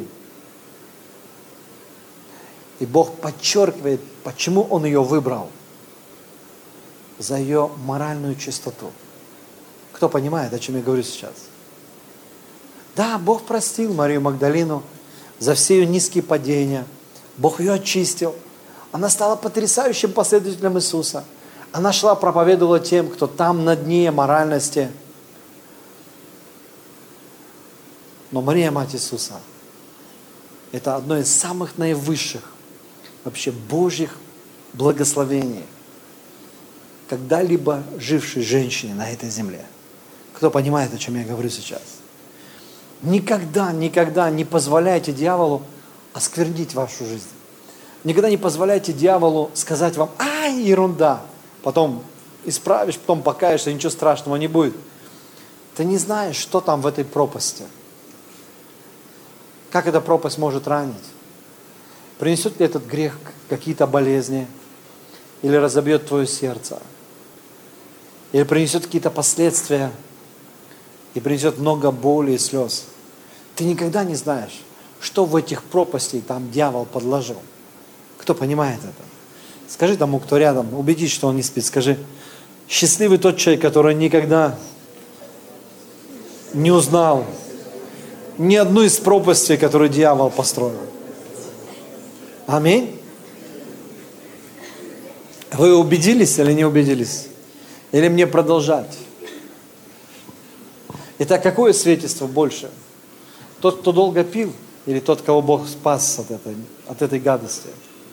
И Бог подчеркивает, почему Он ее выбрал. За ее моральную чистоту. Кто понимает, о чем я говорю сейчас? Да, Бог простил Марию Магдалину за все ее низкие падения. Бог ее очистил. Она стала потрясающим последователем Иисуса. Она шла, проповедовала тем, кто там на дне моральности. Но Мария, Мать Иисуса, это одно из самых наивысших вообще Божьих благословений, когда-либо жившей женщине на этой земле. Кто понимает, о чем я говорю сейчас? Никогда, никогда не позволяйте дьяволу осквернить вашу жизнь. Никогда не позволяйте дьяволу сказать вам: ай, ерунда. Потом исправишь, потом покаешься, ничего страшного не будет. Ты не знаешь, что там в этой пропасти. Как эта пропасть может ранить? Принесет ли этот грех какие-то болезни? Или разобьет твое сердце? Или принесет какие-то последствия? И принесет много боли и слез. Ты никогда не знаешь, что в этих пропастей там дьявол подложил. Кто понимает это? Скажи тому, кто рядом, убедись, что он не спит. Скажи: счастливый тот человек, который никогда не узнал ни одну из пропастей, которую дьявол построил. Аминь. Вы убедились или не убедились? Или мне продолжать? Итак, какое свидетельство больше? Тот, кто долго пил, или тот, кого Бог спас от этой гадости?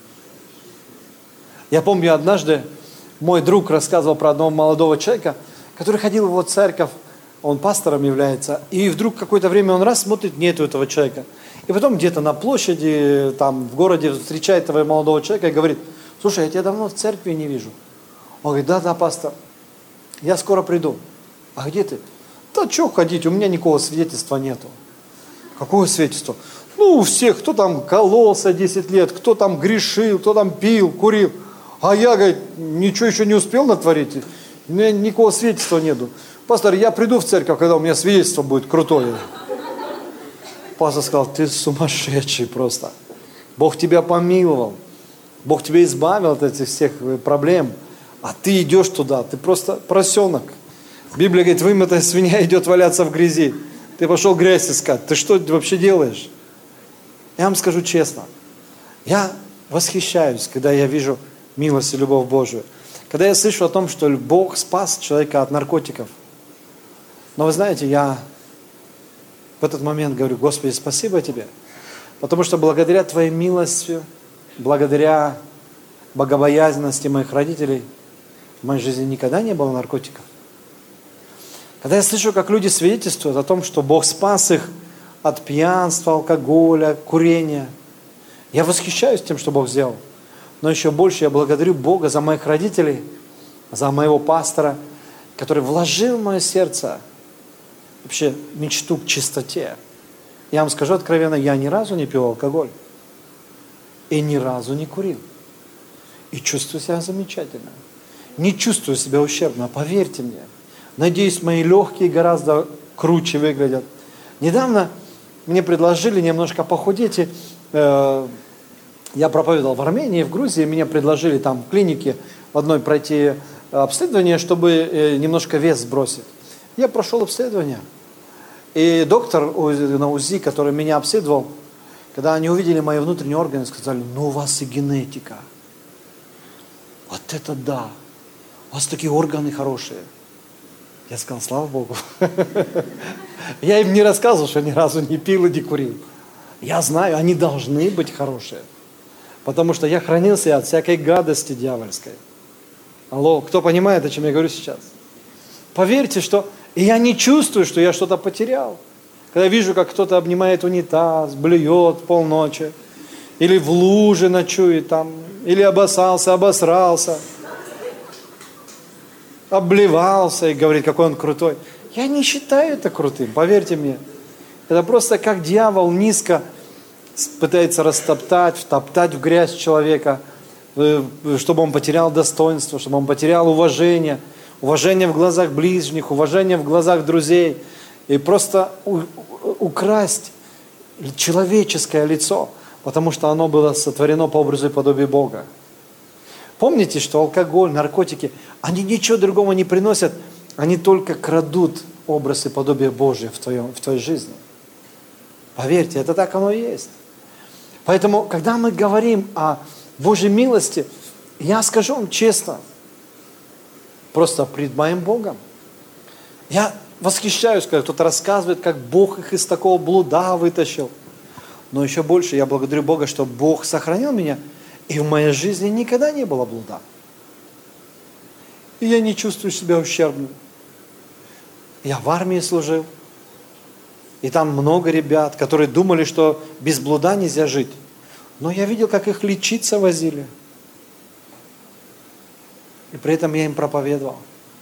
Я помню, однажды мой друг рассказывал про одного молодого человека, который ходил в его церковь, он пастором является, и вдруг какое-то время он раз смотрит, нету этого человека. И потом где-то на площади, там в городе встречает этого молодого человека и говорит: слушай, я тебя давно в церкви не вижу. Он говорит: да, пастор, я скоро приду. А где ты? Да что ходить, у меня никакого свидетельства нету. Какое свидетельство? Ну, у всех, кто там кололся 10 лет, кто там грешил, кто там пил, курил. А я, говорит, ничего еще не успел натворить, у меня никакого свидетельства нету. Пастор, я приду в церковь, когда у меня свидетельство будет крутое. Пастор сказал: ты сумасшедший просто. Бог тебя помиловал. Бог тебя избавил от этих всех проблем. А ты идешь туда, ты просто поросенок. Библия говорит: вымытая свинья идет валяться в грязи. Ты пошел грязь искать. Ты что вообще делаешь? Я вам скажу честно. Я восхищаюсь, когда я вижу милость и любовь Божию. Когда я слышу о том, что Бог спас человека от наркотиков. Но вы знаете, я в этот момент говорю: Господи, спасибо Тебе. Потому что благодаря Твоей милости, благодаря богобоязненности моих родителей, в моей жизни никогда не было наркотиков. Когда я слышу, как люди свидетельствуют о том, что Бог спас их от пьянства, алкоголя, курения, я восхищаюсь тем, что Бог сделал. Но еще больше я благодарю Бога за моих родителей, за моего пастора, который вложил в мое сердце вообще мечту к чистоте. Я вам скажу откровенно, я ни разу не пил алкоголь. И ни разу не курил. И чувствую себя замечательно. Не чувствую себя ущербно, поверьте мне. Надеюсь, мои легкие гораздо круче выглядят. Недавно мне предложили немножко похудеть. Я проповедовал в Армении, в Грузии. Мне предложили там в клинике в одной пройти обследование, чтобы немножко вес сбросить. Я прошел обследование. И доктор на УЗИ, который меня обследовал, когда они увидели мои внутренние органы, сказали: ну у вас и генетика. Вот это да. У вас такие органы хорошие. Я сказал: слава Богу. Я им не рассказывал, что ни разу не пил и не курил. Я знаю, они должны быть хорошие. Потому что я хранился от всякой гадости дьявольской. Алло, кто понимает, о чем я говорю сейчас? Поверьте, что... И я не чувствую, что я что-то потерял. Когда вижу, как кто-то обнимает унитаз, блюет полночи, или в луже ночует там, или обосрался, обливался и говорит, какой он крутой. Я не считаю это крутым, поверьте мне. Это просто как дьявол низко пытается растоптать, втоптать в грязь человека, чтобы он потерял достоинство, чтобы он потерял уважение в глазах ближних, уважение в глазах друзей, и просто украсть человеческое лицо, потому что оно было сотворено по образу и подобию Бога. Помните, что алкоголь, наркотики, они ничего другого не приносят, они только крадут образ и подобие Божие в твоей жизни. Поверьте, это так оно и есть. Поэтому, когда мы говорим о Божьей милости, я скажу вам честно, просто пред моим Богом. Я восхищаюсь, когда кто-то рассказывает, как Бог их из такого блуда вытащил. Но еще больше я благодарю Бога, что Бог сохранил меня, и в моей жизни никогда не было блуда. И я не чувствую себя ущербным. Я в армии служил, и там много ребят, которые думали, что без блуда нельзя жить. Но я видел, как их лечиться возили. И при этом я им проповедовал.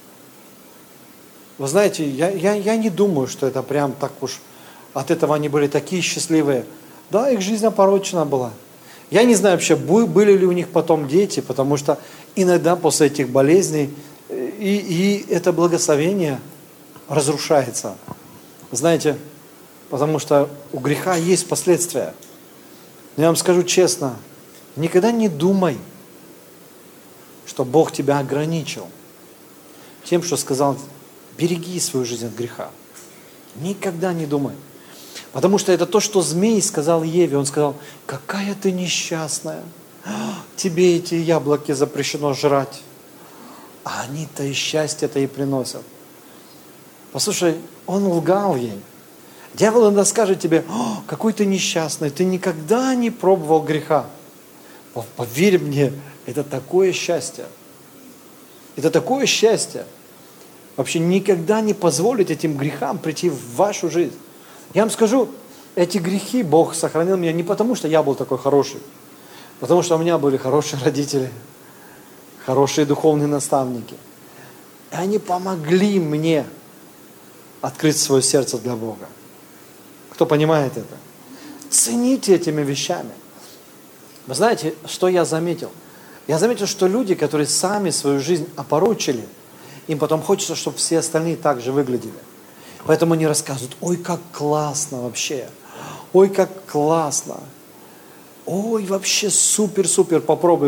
Вы знаете, я не думаю, что это прям так уж, от этого они были такие счастливые. Да, их жизнь опорочена была. Я не знаю вообще, были ли у них потом дети, потому что иногда после этих болезней и это благословение разрушается. Знаете, потому что у греха есть последствия. Но я вам скажу честно, никогда не думай, что Бог тебя ограничил тем, что сказал, береги свою жизнь от греха. Никогда не думай. Потому что это то, что змей сказал Еве. Он сказал, какая ты несчастная. Тебе эти яблоки запрещено жрать. А они-то и счастье-то и приносят. Послушай, он лгал ей. Дьявол иногда скажет тебе, какой ты несчастный, ты никогда не пробовал греха. Поверь мне, это такое счастье. Это такое счастье. Вообще никогда не позволить этим грехам прийти в вашу жизнь. Я вам скажу, эти грехи Бог сохранил меня не потому, что я был такой хороший, потому что у меня были хорошие родители, хорошие духовные наставники. И они помогли мне открыть свое сердце для Бога. Кто понимает это? Цените этими вещами. Вы знаете, что я заметил? Я заметил, что люди, которые сами свою жизнь опорочили, им потом хочется, чтобы все остальные так же выглядели. Поэтому они рассказывают, ой, как классно вообще, ой, как классно, ой, вообще супер-супер, попробуй.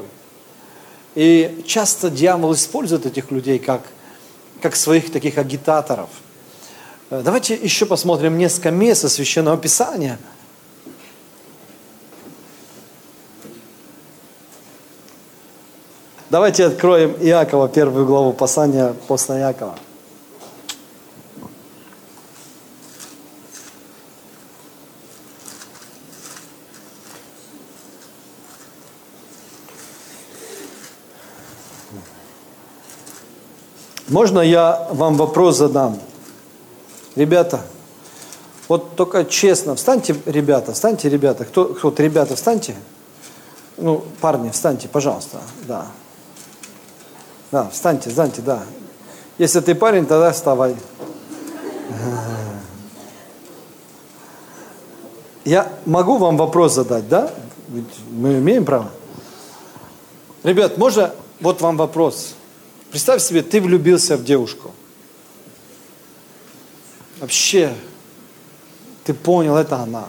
И часто дьявол использует этих людей как своих таких агитаторов. Давайте еще посмотрим несколько мест из Священного Писания. Давайте откроем Иакова, 1 главу послания апостола Иакова. Можно я вам вопрос задам? Ребята, вот только честно, встаньте, ребята. Кто-то, ребята, встаньте. Ну, парни, встаньте, пожалуйста. Да, встаньте, да. Если ты парень, тогда вставай. Я могу вам вопрос задать, да? Ведь мы имеем право. Ребят, можно вот вам вопрос. Представь себе, ты влюбился в девушку. Вообще, ты понял, это она.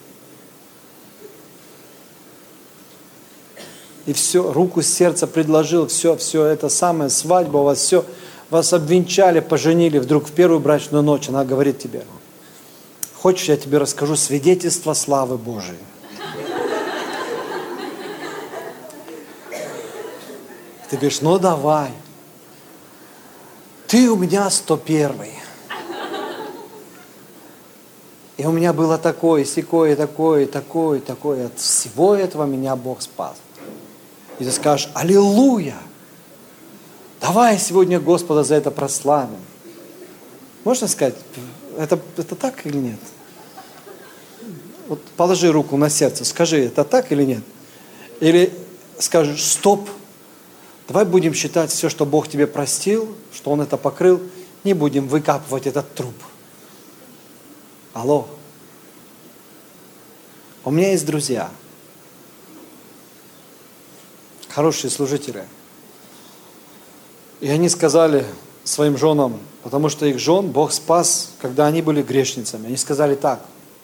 И все, руку с сердца предложил, все это самое, свадьба у вас, все, вас обвенчали, поженили, вдруг в первую брачную ночь она говорит тебе, хочешь, я тебе расскажу свидетельство славы Божией? Ты говоришь, ну давай. Ты у меня 101-й. И у меня было такое, сякое, такое. От всего этого меня Бог спас. И ты скажешь, аллилуйя! Давай сегодня Господа за это прославим. Можно сказать, это так или нет? Вот положи руку на сердце, скажи, это так или нет? Или скажешь, стоп, давай будем считать все, что Бог тебе простил, что Он это покрыл, не будем выкапывать этот труп. Алло. У меня есть друзья, хорошие служители. И они сказали своим женам, потому что их жен Бог спас, когда они были грешницами. Они сказали так,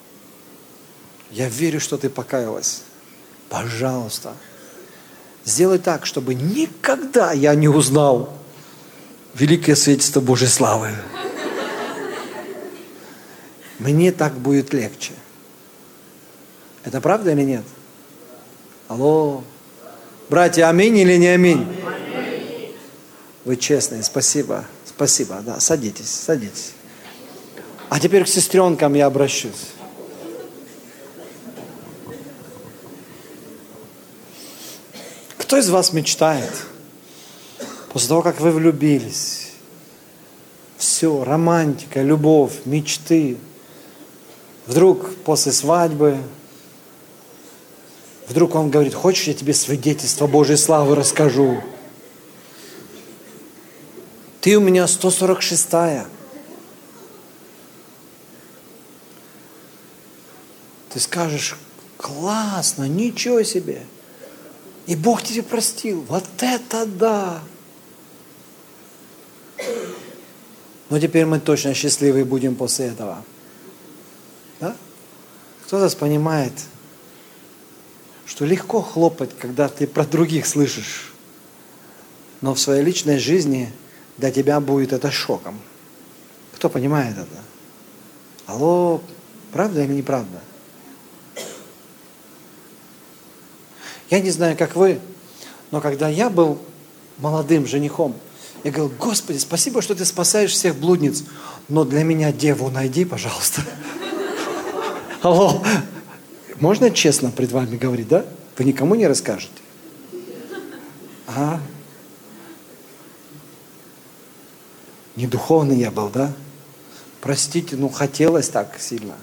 я верю, что ты покаялась. Пожалуйста, сделай так, чтобы никогда я не узнал, великое свидетельство Божьей славы. Мне так будет легче. Это правда или нет? Алло. Братья, аминь или не аминь? Вы честные, спасибо. Спасибо, да, садитесь, садитесь. А теперь к сестренкам я обращусь. Кто из вас мечтает, после того, как вы влюбились, все, романтика, любовь, мечты, вдруг после свадьбы, вдруг он говорит: хочешь, я тебе свидетельство Божьей славы расскажу? Ты у меня 146-я. Ты скажешь: классно, ничего себе. И Бог тебе простил. Вот это да. Но теперь мы точно счастливы будем после этого. Да? Кто из вас понимает, что легко хлопать, когда ты про других слышишь, но в своей личной жизни для тебя будет это шоком? Кто понимает это? Алло, правда или неправда? Я не знаю, как вы, но когда я был молодым женихом, я говорил: Господи, спасибо, что ты спасаешь всех блудниц, но для меня деву найди, пожалуйста. Алло, можно честно пред вами говорить, да? Вы никому не расскажете? Ага. Не духовный я был, да? Простите, хотелось так сильно.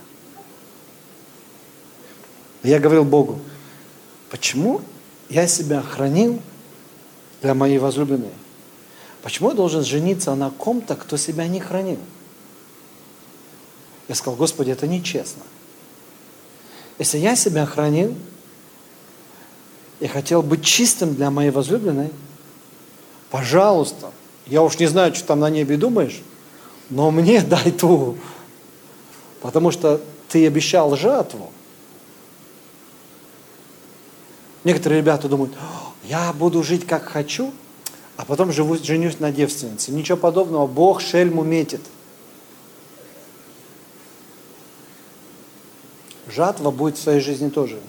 Я говорил Богу: почему я себя хранил для моей возлюбленной? Почему я должен жениться на ком-то, кто себя не хранил? Я сказал: Господи, это нечестно. Если я себя хранил, я хотел быть чистым для моей возлюбленной, пожалуйста, я уж не знаю, что там на небе думаешь, но мне дай ту, потому что ты обещал жатву. Некоторые ребята думают: я буду жить как хочу, а потом женюсь на девственнице. Ничего подобного, Бог шельму метит. Жатва будет в своей жизни тоже.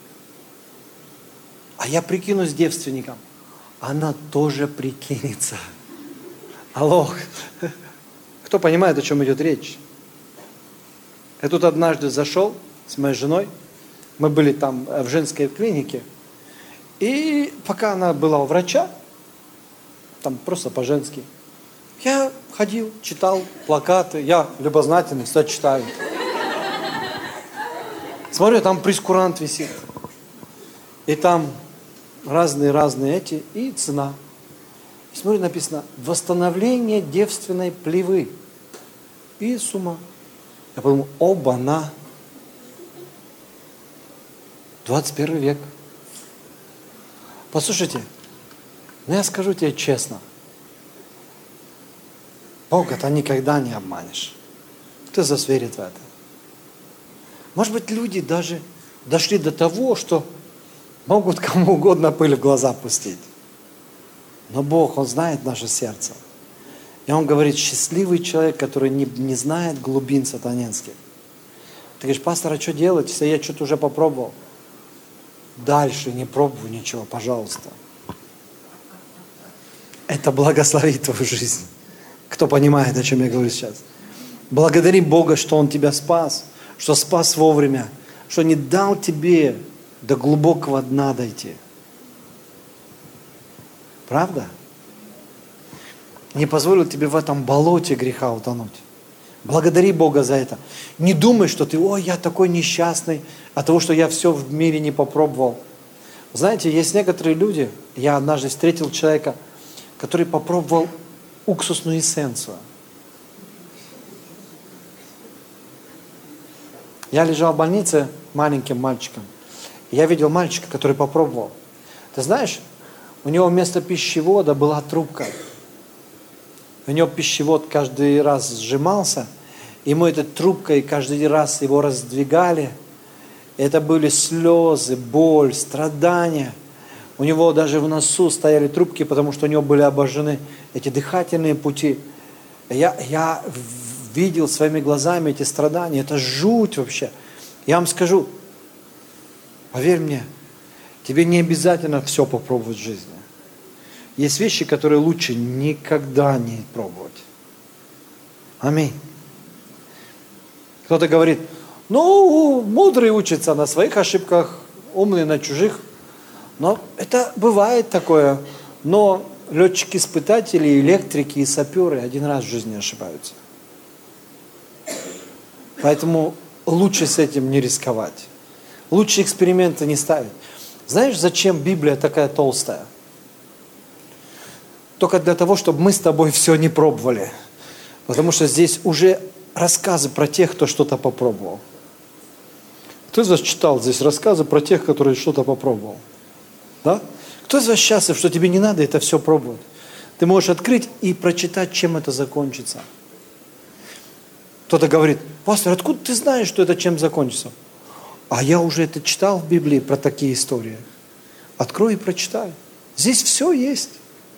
А я прикинусь девственником. Она тоже прикинется. Алло. Кто понимает, о чем идет речь? Я тут однажды зашел с моей женой. Мы были там в женской клинике. И пока она была у врача, там просто по-женски, я ходил, читал плакаты. Я любознательный, все читаю. Смотрю, там прейскурант висит. И там разные эти, и цена. И смотрю, написано: восстановление девственной плевы. И сумма. Я подумал: оба-на. 21 век. Послушайте, я скажу тебе честно. Бога-то никогда не обманешь. Кто из вас верит в это? Может быть, люди даже дошли до того, что могут кому угодно пыль в глаза пустить. Но Бог, Он знает наше сердце. И Он говорит: счастливый человек, который не знает глубин сатанинских. Ты говоришь: пастор, а что делать, если я что-то уже попробовал? Дальше не пробуй ничего, пожалуйста. Это благословит твою жизнь. Кто понимает, о чем я говорю сейчас? Благодари Бога, что Он тебя спас, что спас вовремя, что не дал тебе до глубокого дна дойти. Правда? Не позволил тебе в этом болоте греха утонуть. Благодари Бога за это. Не думай, что ты: ой, я такой несчастный от того, что я все в мире не попробовал. Знаете, есть некоторые люди, я однажды встретил человека, который попробовал уксусную эссенцию. Я лежал в больнице маленьким мальчиком. Я видел мальчика, который попробовал. Ты знаешь, у него вместо пищевода была трубка. У него пищевод каждый раз сжимался, и мы этой трубкой каждый раз его раздвигали. Это были слезы, боль, страдания. У него даже в носу стояли трубки, потому что у него были обожжены эти дыхательные пути. Я видел своими глазами эти страдания. Это жуть вообще. Я вам скажу, поверь мне, тебе не обязательно все попробовать в жизни. Есть вещи, которые лучше никогда не пробовать. Аминь. Кто-то говорит, мудрый учится на своих ошибках, умный на чужих. Но это бывает такое. Но летчики-испытатели, электрики и саперы один раз в жизни ошибаются. Поэтому лучше с этим не рисковать. Лучше эксперименты не ставить. Знаешь, зачем Библия такая толстая? Только для того, чтобы мы с тобой все не пробовали. Потому что здесь уже рассказы про тех, кто что-то попробовал. Кто из вас читал здесь рассказы про тех, которые что-то попробовал? Да? Кто из вас счастлив, что тебе не надо это все пробовать? Ты можешь открыть и прочитать, чем это закончится. Кто-то говорит, пастор, откуда ты знаешь, что это чем закончится? А я уже это читал в Библии про такие истории. Открой и прочитай. Здесь все есть.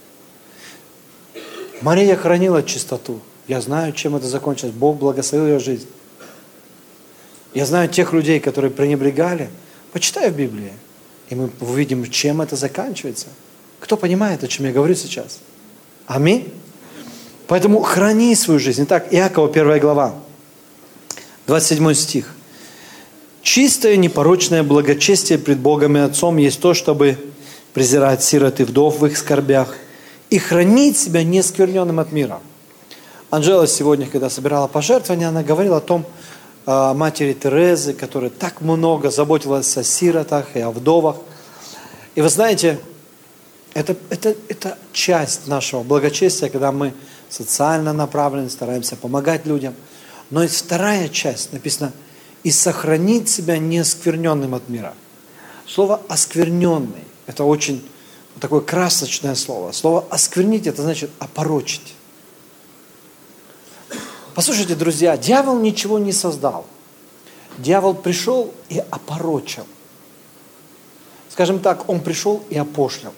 Мария хранила чистоту. Я знаю, чем это закончилось. Бог благословил ее жизнь. Я знаю тех людей, которые пренебрегали. Почитай в Библии, и мы увидим, чем это заканчивается. Кто понимает, о чем я говорю сейчас? Аминь. Поэтому храни свою жизнь. Итак, Иакова 1 глава, 27 стих. Чистое, непорочное благочестие пред Богом и Отцом есть то, чтобы презирать сирот и вдов в их скорбях и хранить себя нескверненным от мира. Анжела сегодня, когда собирала пожертвования, она говорила о том, о матери Терезы, которая так много заботилась о сиротах и о вдовах. И вы знаете, это часть нашего благочестия, когда мы социально направлены, стараемся помогать людям. Но и вторая часть написано, и сохранить себя неоскверненным от мира. Слово «оскверненный» – это очень такое красочное слово. Слово «осквернить» – это значит «опорочить». Послушайте, друзья, дьявол ничего не создал. Дьявол пришел и опорочил. Скажем так, он пришел и опошлил.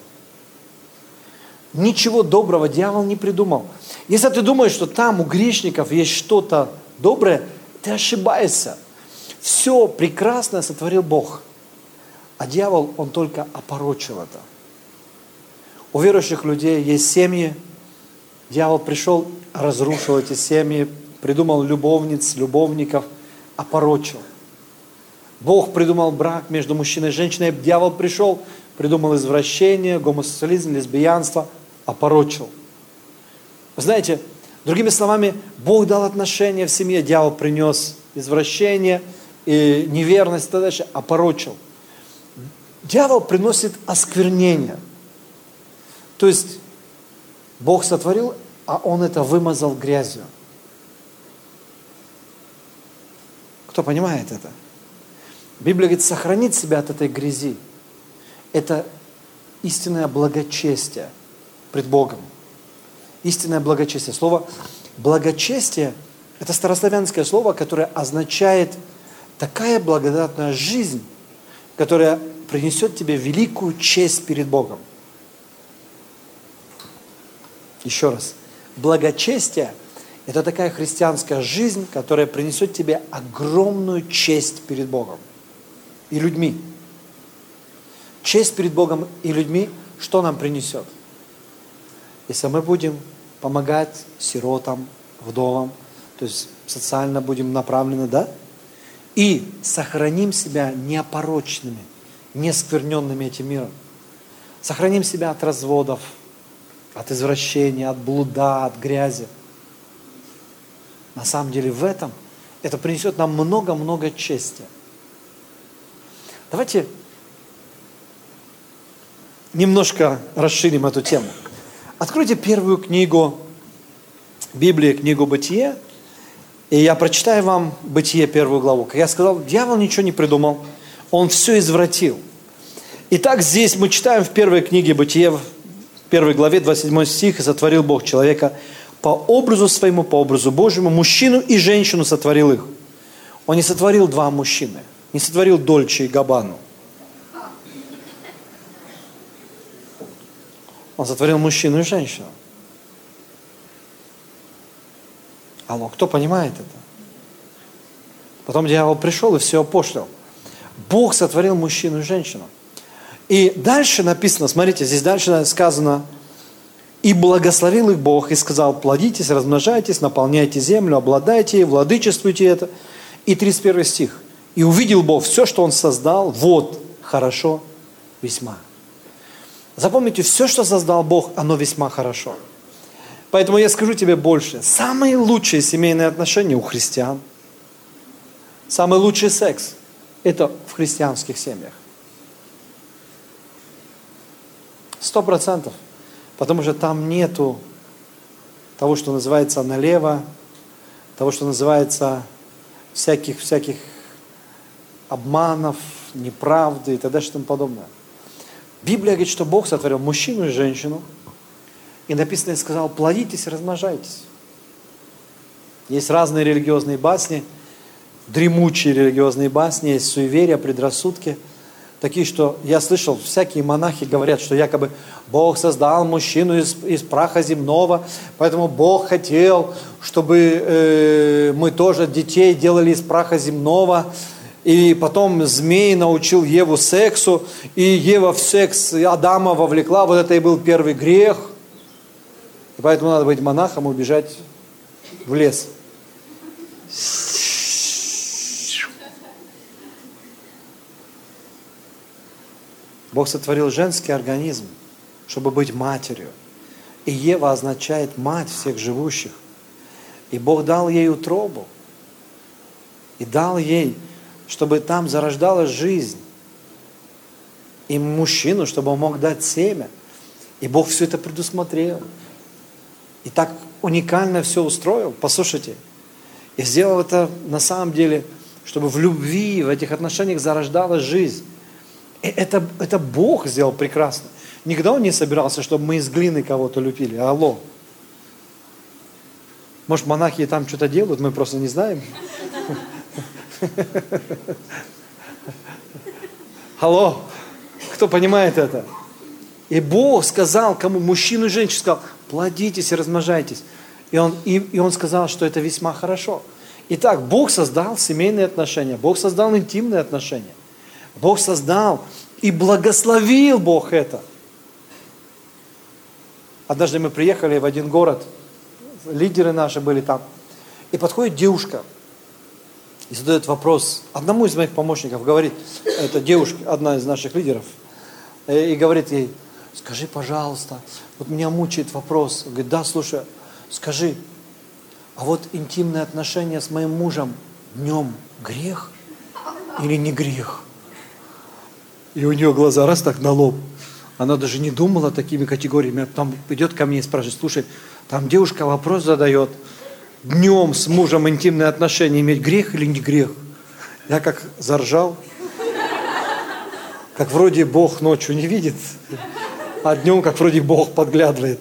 Ничего доброго дьявол не придумал. Если ты думаешь, что там у грешников есть что-то доброе, ты ошибаешься. Все прекрасное сотворил Бог. А дьявол, он только опорочил это. У верующих людей есть семьи. Дьявол пришел, разрушил эти семьи, придумал любовниц, любовников, опорочил. Бог придумал брак между мужчиной и женщиной. Дьявол пришел, придумал извращение, гомосексуализм, лесбиянство, опорочил. Вы знаете, другими словами, Бог дал отношения в семье, дьявол принес извращение и неверность, и так дальше, опорочил. Дьявол приносит осквернение. То есть Бог сотворил, а он это вымазал грязью. Кто понимает это? Библия говорит, сохранить себя от этой грязи. Это истинное благочестие пред Богом. Истинное благочестие. Слово благочестие – это старославянское слово, которое означает такая благодатная жизнь, которая принесет тебе великую честь перед Богом. Еще раз. Благочестие – это такая христианская жизнь, которая принесет тебе огромную честь перед Богом и людьми. Честь перед Богом и людьми, что нам принесет? Если мы будем помогать сиротам, вдовам, то есть социально будем направлены, да? И сохраним себя неопорочными, нескверненными этим миром. Сохраним себя от разводов, от извращения, от блуда, от грязи. На самом деле в этом это принесет нам много-много чести. Давайте немножко расширим эту тему. Откройте первую книгу Библии, книгу «Бытие», и я прочитаю вам «Бытие», 1 главу. Как я сказал, дьявол ничего не придумал, он все извратил. Итак, здесь мы читаем в первой книге «Бытие», в 1 главе, 27 стих, «И сотворил Бог человека по образу своему, по образу Божьему, мужчину и женщину сотворил их». Он не сотворил два мужчины, не сотворил Дольче и Габбану. Он сотворил мужчину и женщину. Алло, кто понимает это? Потом дьявол пришел и все опошлил. Бог сотворил мужчину и женщину. И дальше написано, смотрите, здесь дальше сказано, и благословил их Бог, и сказал, плодитесь, размножайтесь, наполняйте землю, обладайте ей, владычествуйте это. И 31 стих. И увидел Бог все, что Он создал, вот, хорошо, весьма. Запомните, все, что создал Бог, оно весьма хорошо. Поэтому я скажу тебе больше. Самые лучшие семейные отношения у христиан, самый лучший секс, это в христианских семьях. 100%. Потому что там нету того, что называется налево, того, что называется всяких обманов, неправды и т.д. и тому подобное. Библия говорит, что Бог сотворил мужчину и женщину, и написано, и сказал, плодитесь и размножайтесь. Есть разные религиозные басни, дремучие религиозные басни, есть суеверия, предрассудки. Такие, что я слышал, всякие монахи говорят, что якобы Бог создал мужчину из праха земного, поэтому Бог хотел, чтобы мы тоже детей делали из праха земного. И потом змей научил Еву сексу, и Ева в секс Адама вовлекла, вот это и был первый грех. И поэтому надо быть монахом и убежать в лес. Бог сотворил женский организм, чтобы быть матерью. И Ева означает мать всех живущих. И Бог дал ей утробу. И дал ей, чтобы там зарождалась жизнь. И мужчину, чтобы он мог дать семя. И Бог все это предусмотрел. И так уникально все устроил. Послушайте. И сделал это на самом деле, чтобы в любви, в этих отношениях зарождалась жизнь. Это Бог сделал прекрасно. Никогда Он не собирался, чтобы мы из глины кого-то лепили. Алло. Может, монахи там что-то делают, мы просто не знаем. Алло. Кто понимает это? И Бог сказал, кому? Мужчину и женщину сказал, плодитесь и размножайтесь. И он сказал, что это весьма хорошо. Итак, Бог создал семейные отношения. Бог создал интимные отношения. Бог создал и благословил Бог это. Однажды мы приехали в один город, лидеры наши были там, и подходит девушка и задает вопрос одному из моих помощников, говорит, это девушка, одна из наших лидеров, и говорит ей, скажи, пожалуйста, вот меня мучает вопрос, говорит, да, слушай, скажи, а вот интимные отношения с моим мужем днем грех или не грех? И у нее глаза раз так на лоб. Она даже не думала такими категориями. Там идет ко мне и спрашивает, слушай, там девушка вопрос задает, днем с мужем интимные отношения иметь грех или не грех? Я как заржал. Как вроде Бог ночью не видит, а днем как вроде Бог подглядывает.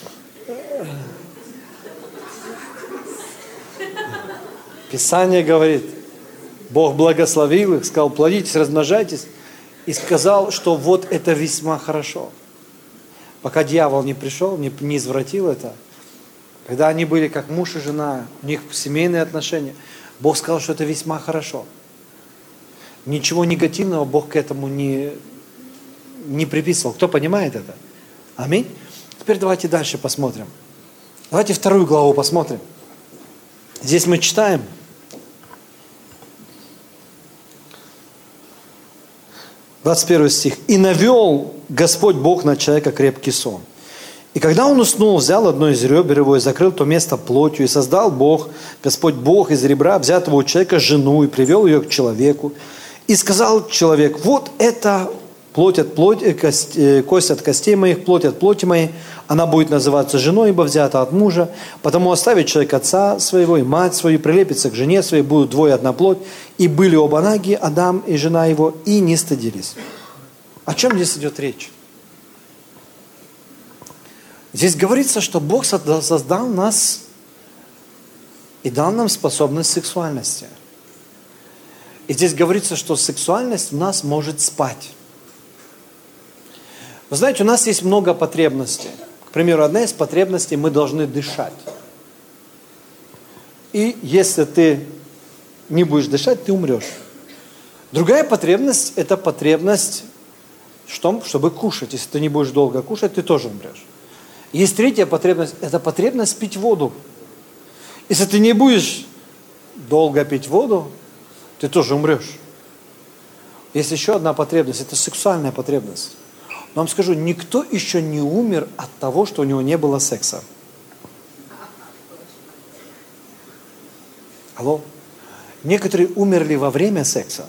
Писание говорит, Бог благословил их, сказал, плодитесь, размножайтесь. И сказал, что вот это весьма хорошо. Пока дьявол не пришел, не извратил это, когда они были как муж и жена, у них семейные отношения, Бог сказал, что это весьма хорошо. Ничего негативного Бог к этому не приписывал. Кто понимает это? Аминь. Теперь давайте дальше посмотрим. Давайте 2 главу посмотрим. Здесь мы читаем. 21 стих. «И навел Господь Бог на человека крепкий сон. И когда он уснул, взял одно из ребер его и закрыл то место плотью, и создал Бог, Господь Бог из ребра, взятого у человека жену, и привел ее к человеку. И сказал человек, вот это плоть от плоти, кость от костей моих, плоть от плоти моей, она будет называться женой, ибо взята от мужа. Потому оставит человек отца своего и мать свою, прилепится к жене своей, будут двое одна плоть. И были оба наги, Адам и жена его, и не стыдились». О чем здесь идет речь? Здесь говорится, что Бог создал нас и дал нам способность сексуальности. И здесь говорится, что сексуальность в нас может спать. Вы знаете, у нас есть много потребностей. К примеру, одна из потребностей – мы должны дышать. и если ты не будешь дышать, ты умрешь. Другая потребность – это потребность в том, чтобы кушать. Если ты не будешь долго кушать, ты тоже умрешь. Есть третья потребность – это потребность пить воду. Если ты не будешь долго пить воду, ты тоже умрешь. Есть еще одна потребность – это сексуальная потребность. Но вам скажу, никто еще не умер от того, что у него не было секса. Алло? Некоторые умерли во время секса.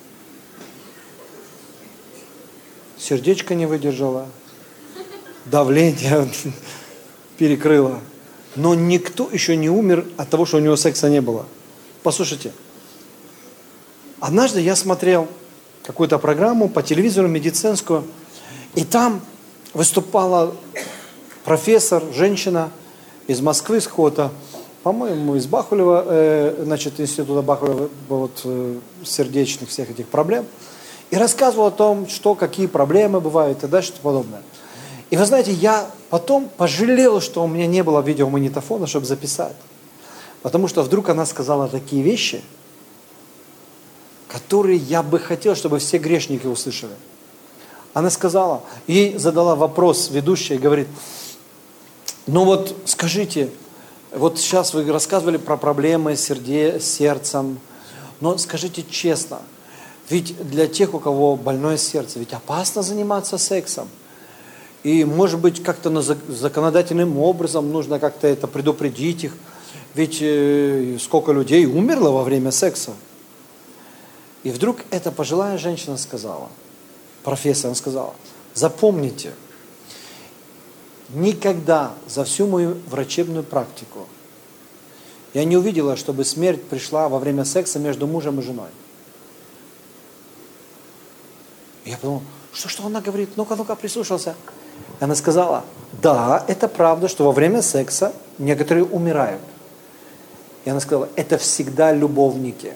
Сердечко не выдержало, давление перекрыло. Но никто еще не умер от того, что у него секса не было. Послушайте, однажды я смотрел какую-то программу по телевизору медицинскую, и там выступала профессор, женщина из Москвы, с какого-то, по-моему, из Бахулева, института Бахулева, сердечных всех этих проблем, и рассказывала о том, что, какие проблемы бывают и дальше, и тому подобное. И вы знаете, я потом пожалел, что у меня не было видеомагнитофона, чтобы записать. Потому что вдруг она сказала такие вещи, которые я бы хотел, чтобы все грешники услышали. Она сказала, ей задала вопрос ведущая, и говорит, ну вот скажите, вот сейчас вы рассказывали про проблемы с сердцем, но скажите честно, ведь для тех, у кого больное сердце, ведь опасно заниматься сексом. И может быть как-то законодательным образом нужно как-то это предупредить их. Ведь сколько людей умерло во время секса. И вдруг эта пожилая женщина сказала, профессор сказала, запомните, никогда за всю мою врачебную практику я не увидела, чтобы смерть пришла во время секса между мужем и женой. Я подумал, что она говорит? Ну-ка, прислушался. Она сказала, да, это правда, что во время секса некоторые умирают. И она сказала, это всегда любовники.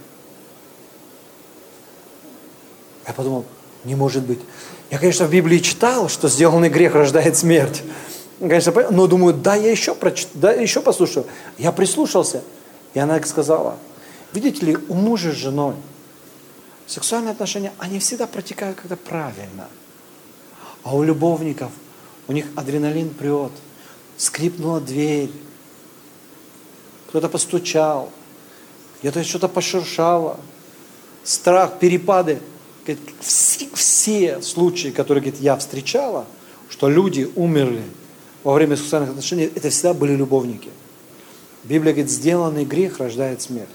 Я подумал, не может быть. Я, конечно, в Библии читал, что сделанный грех рождает смерть. Конечно, но думаю, я еще послушаю. Я прислушался, и она сказала, видите ли, у мужа с женой сексуальные отношения, они всегда протекают как-то правильно. А у любовников, у них адреналин прет, скрипнула дверь, кто-то постучал, где-то что-то пошуршало, страх, перепады. Все случаи, которые, говорит, я встречала, что люди умерли во время сексуальных отношений, это всегда были любовники. Библия говорит, сделанный грех рождает смерть.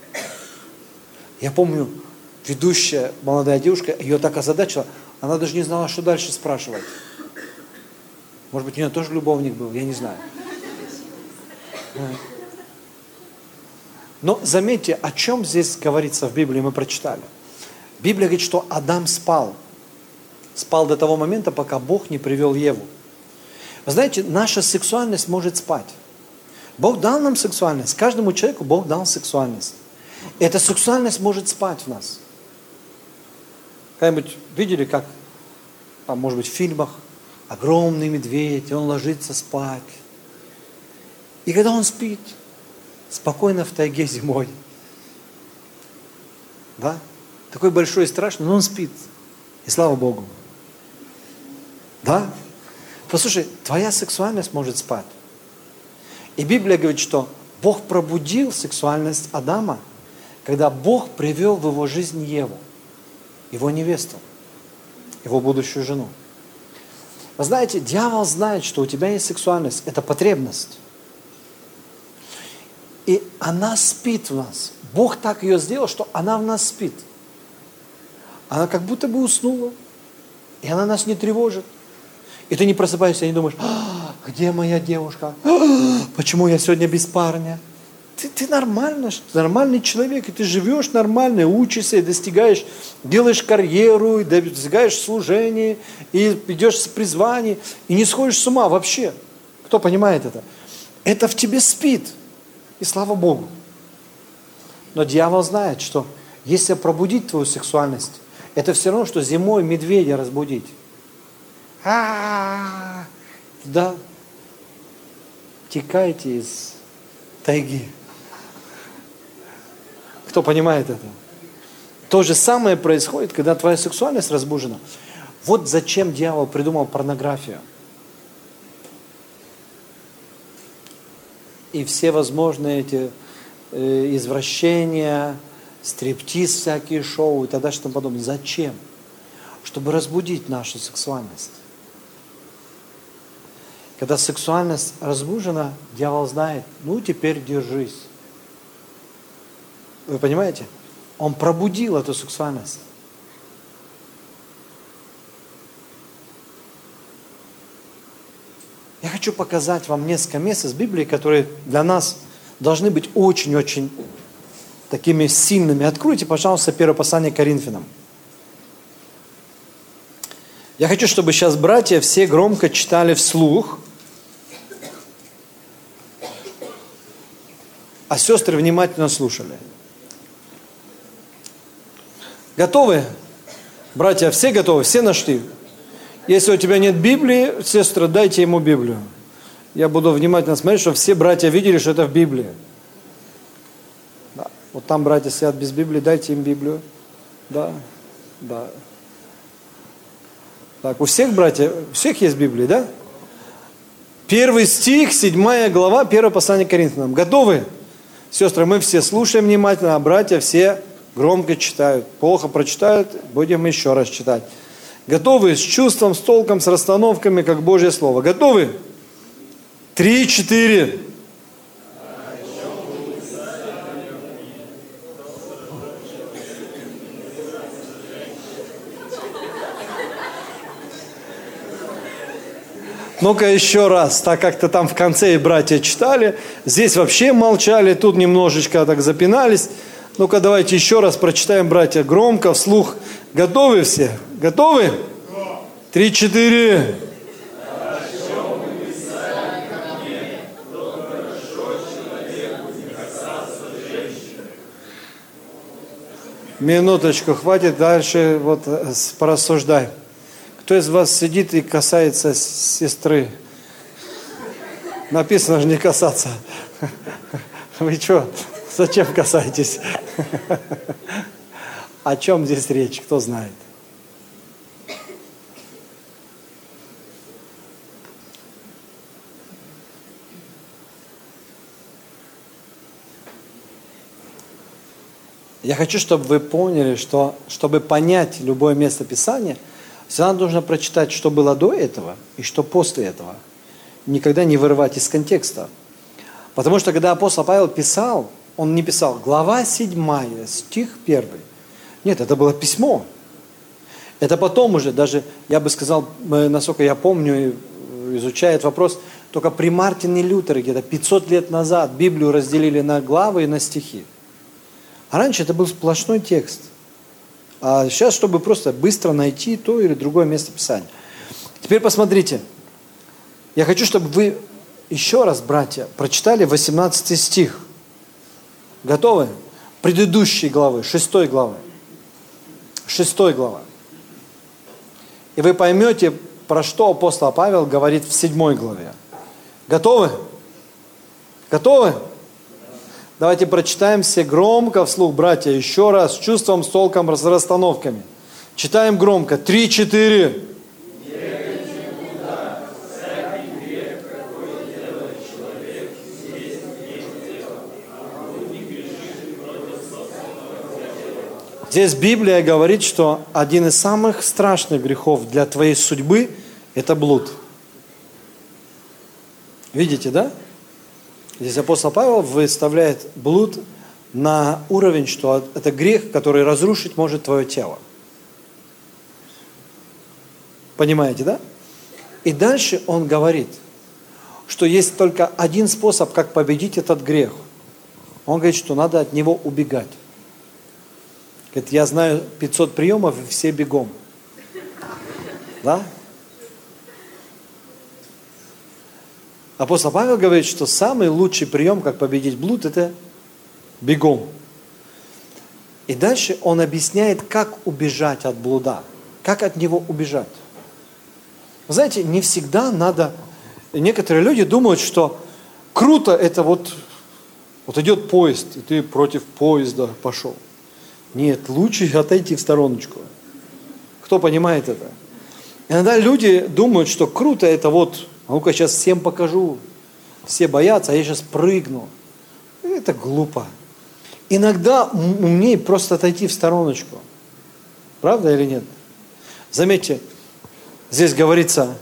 Я помню, ведущая молодая девушка, ее так озадачила, она даже не знала, что дальше спрашивать. Может быть, у нее тоже любовник был, я не знаю. Но заметьте, о чем здесь говорится в Библии, мы прочитали. Библия говорит, что Адам спал. Спал до того момента, пока Бог не привел Еву. Вы знаете, наша сексуальность может спать. Бог дал нам сексуальность. Каждому человеку Бог дал сексуальность. И эта сексуальность может спать в нас. Когда-нибудь видели, как, может быть, в фильмах, огромный медведь, и он ложится спать. И когда он спит, спокойно в тайге зимой, да, такой большой и страшный, но он спит. И слава Богу. Да? Послушай, твоя сексуальность может спать. И Библия говорит, что Бог пробудил сексуальность Адама, когда Бог привел в его жизнь Еву, его невесту, его будущую жену. Вы знаете, дьявол знает, что у тебя есть сексуальность, это потребность. И она спит в нас. Бог так ее сделал, что она в нас спит. Она как будто бы уснула, и она нас не тревожит. И ты не просыпаешься и не думаешь, где моя девушка? Почему я сегодня без парня? Ты нормальный человек, и ты живешь нормально, и учишься, и достигаешь, делаешь карьеру, и достигаешь служения, и идешь с призванием, и не сходишь с ума вообще. Кто понимает это? Это в тебе спит, и слава Богу. Но дьявол знает, что если пробудить твою сексуальность, это все равно, что зимой медведя разбудить. Да, текайте из тайги. Кто понимает это? То же самое происходит, когда твоя сексуальность разбужена. Вот зачем дьявол придумал порнографию. И все возможные эти извращения, стриптиз, всякие шоу и так далее, что подобное. Зачем? Чтобы разбудить нашу сексуальность. Когда сексуальность разбужена, дьявол знает, ну теперь держись. Вы понимаете? Он пробудил эту сексуальность. Я хочу показать вам несколько мест из Библии, которые для нас должны быть очень-очень такими сильными. Откройте, пожалуйста, первое послание к Коринфянам. Я хочу, чтобы сейчас братья все громко читали вслух, а сестры внимательно слушали. Готовы? Братья, все готовы? Все нашли? Если у тебя нет Библии, сестры, дайте ему Библию. Я буду внимательно смотреть, чтобы все братья видели, что это в Библии. Да. Вот там братья сидят без Библии, дайте им Библию. Да, да. Так, у всех братьев, у всех есть Библия, да? 1 стих, 7 глава, 1 послание к Коринфянам. Готовы? Сестры, мы все слушаем внимательно, а братья все громко читают. Плохо прочитают, будем еще раз читать. Готовы? С чувством, с толком, с расстановками, как Божье Слово. Готовы? 3, 4. Ну-ка еще раз, так как-то там в конце и братья читали, здесь вообще молчали, тут немножечко так запинались. Ну-ка давайте еще раз прочитаем, братья, громко, вслух. Готовы все? Готовы? 3, 4. Минуточку, хватит, дальше вот порассуждай. Кто из вас сидит и касается сестры? Написано же не касаться. Вы что? Зачем касаетесь? О чем здесь речь? Кто знает? Я хочу, чтобы вы поняли, что чтобы понять любое место Писания, всегда нужно прочитать, что было до этого и что после этого. Никогда не вырывать из контекста. Потому что когда апостол Павел писал, он не писал глава 7, стих 1. Нет, это было письмо. Это потом уже, даже, я бы сказал, насколько я помню, изучая этот вопрос, только при Мартине Лютере где-то 500 лет назад Библию разделили на главы и на стихи. А раньше это был сплошной текст. А сейчас, чтобы просто быстро найти то или другое место Писания. Теперь посмотрите. Я хочу, чтобы вы еще раз, братья, прочитали 18 стих. Готовы? Предыдущей главы, 6 главы. 6 глава. И вы поймете, про что апостол Павел говорит в 7 главе. Готовы? Готовы? Давайте прочитаем все громко вслух, братья, еще раз, с чувством, с толком, с расстановками. Читаем громко. 3, 4. Здесь Библия говорит, что один из самых страшных грехов для твоей судьбы – это блуд. Видите, да? Здесь апостол Павел выставляет блуд на уровень, что это грех, который разрушить может твое тело. Понимаете, да? И дальше он говорит, что есть только один способ, как победить этот грех. Он говорит, что надо от него убегать. Говорит, я знаю 500 приемов, и все бегом. Да? Апостол Павел говорит, что самый лучший прием, как победить блуд, это бегом. И дальше он объясняет, как убежать от блуда, как от него убежать. Вы знаете, не всегда надо... Некоторые люди думают, что круто это вот Вот идет поезд, и ты против поезда пошел. Нет, лучше отойти в стороночку. Кто понимает это? Иногда люди думают, что круто это вот, а ну-ка сейчас всем покажу. Все боятся, а я сейчас прыгну. Это глупо. Иногда умнее просто отойти в стороночку. Правда или нет? Заметьте, здесь говорится,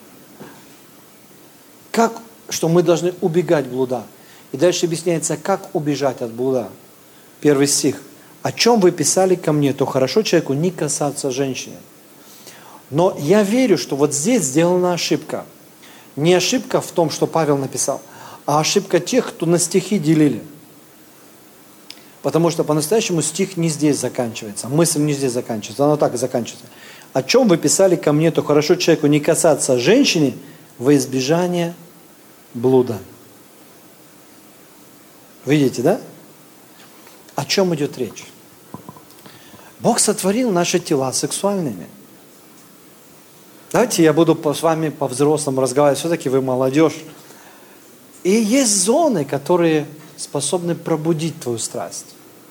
что мы должны убегать блуда. И дальше объясняется, как убежать от блуда. 1 стих. О чем вы писали ко мне, то хорошо человеку не касаться женщины. Но я верю, что вот здесь сделана ошибка. Не ошибка в том, что Павел написал, а ошибка тех, кто на стихи делили. Потому что по-настоящему стих не здесь заканчивается, мысль не здесь заканчивается, она так и заканчивается. О чем вы писали ко мне, то хорошо человеку не касаться женщины во избежание блуда. Видите, да? О чем идет речь? Бог сотворил наши тела сексуальными. Давайте я буду с вами по-взрослому разговаривать, все-таки вы молодежь. И есть зоны, которые способны пробудить твою страсть.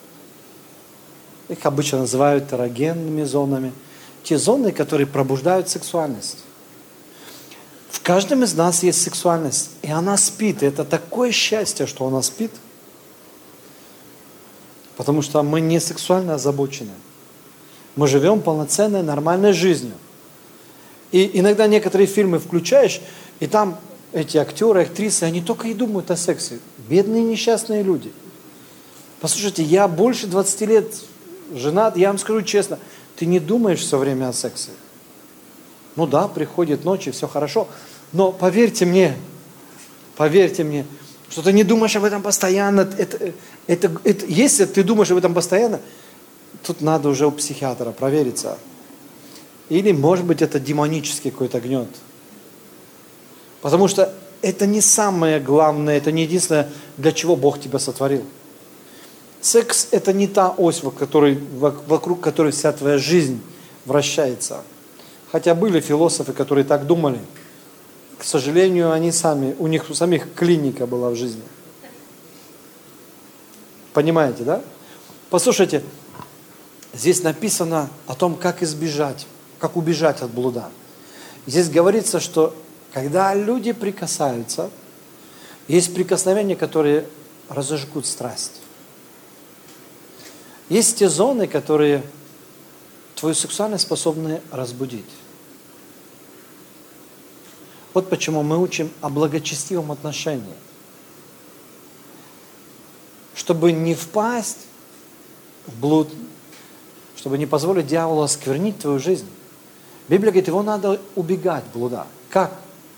Их обычно называют эрогенными зонами. Те зоны, которые пробуждают сексуальность. В каждом из нас есть сексуальность, и она спит. И это такое счастье, что она спит, потому что мы не сексуально озабочены. Мы живем полноценной, нормальной жизнью. И иногда некоторые фильмы включаешь, и там эти актеры, актрисы, они только и думают о сексе. Бедные несчастные люди. Послушайте, я больше 20 лет женат, я вам скажу честно, ты не думаешь все время о сексе. Ну да, приходит ночь, и все хорошо. Но поверьте мне, что ты не думаешь об этом постоянно. Если ты думаешь об этом постоянно, тут надо уже у психиатра провериться. Или, может быть, это демонический какой-то гнет. Потому что это не самое главное, это не единственное, для чего Бог тебя сотворил. Секс – это не та ось, вокруг которой вся твоя жизнь вращается. Хотя были философы, которые так думали. К сожалению, у них у самих клиника была в жизни. Понимаете, да? Послушайте, здесь написано о том, как убежать от блуда. Здесь говорится, что когда люди прикасаются, есть прикосновения, которые разожгут страсть. Есть те зоны, которые твою сексуальность способны разбудить. Вот почему мы учим о благочестивом отношении. Чтобы не впасть в блуд, чтобы не позволить дьяволу осквернить твою жизнь. Библия говорит, его надо убегать, блуда. Как?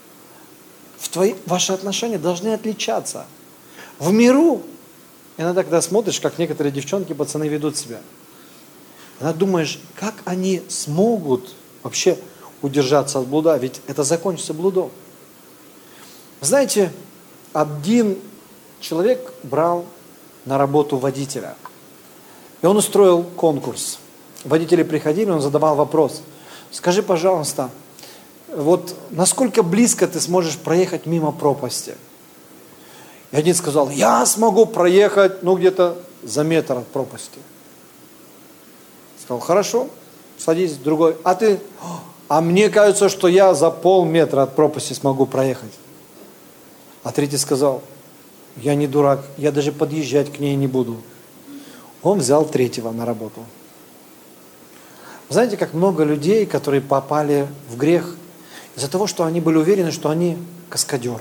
Ваши отношения должны отличаться. В миру, иногда, когда смотришь, как некоторые девчонки, пацаны ведут себя, иногда думаешь, как они смогут вообще удержаться от блуда, ведь это закончится блудом. Знаете, один человек брал на работу водителя, и он устроил конкурс. Водители приходили, он задавал вопрос: скажи, пожалуйста, вот насколько близко ты сможешь проехать мимо пропасти? И один сказал: я смогу проехать, где-то за метр от пропасти. Сказал: хорошо, садись. Другой: а ты? А мне кажется, что я за полметра от пропасти смогу проехать. А третий сказал: я не дурак, я даже подъезжать к ней не буду. Он взял третьего на работу. Знаете, как много людей, которые попали в грех из-за того, что они были уверены, что они каскадеры.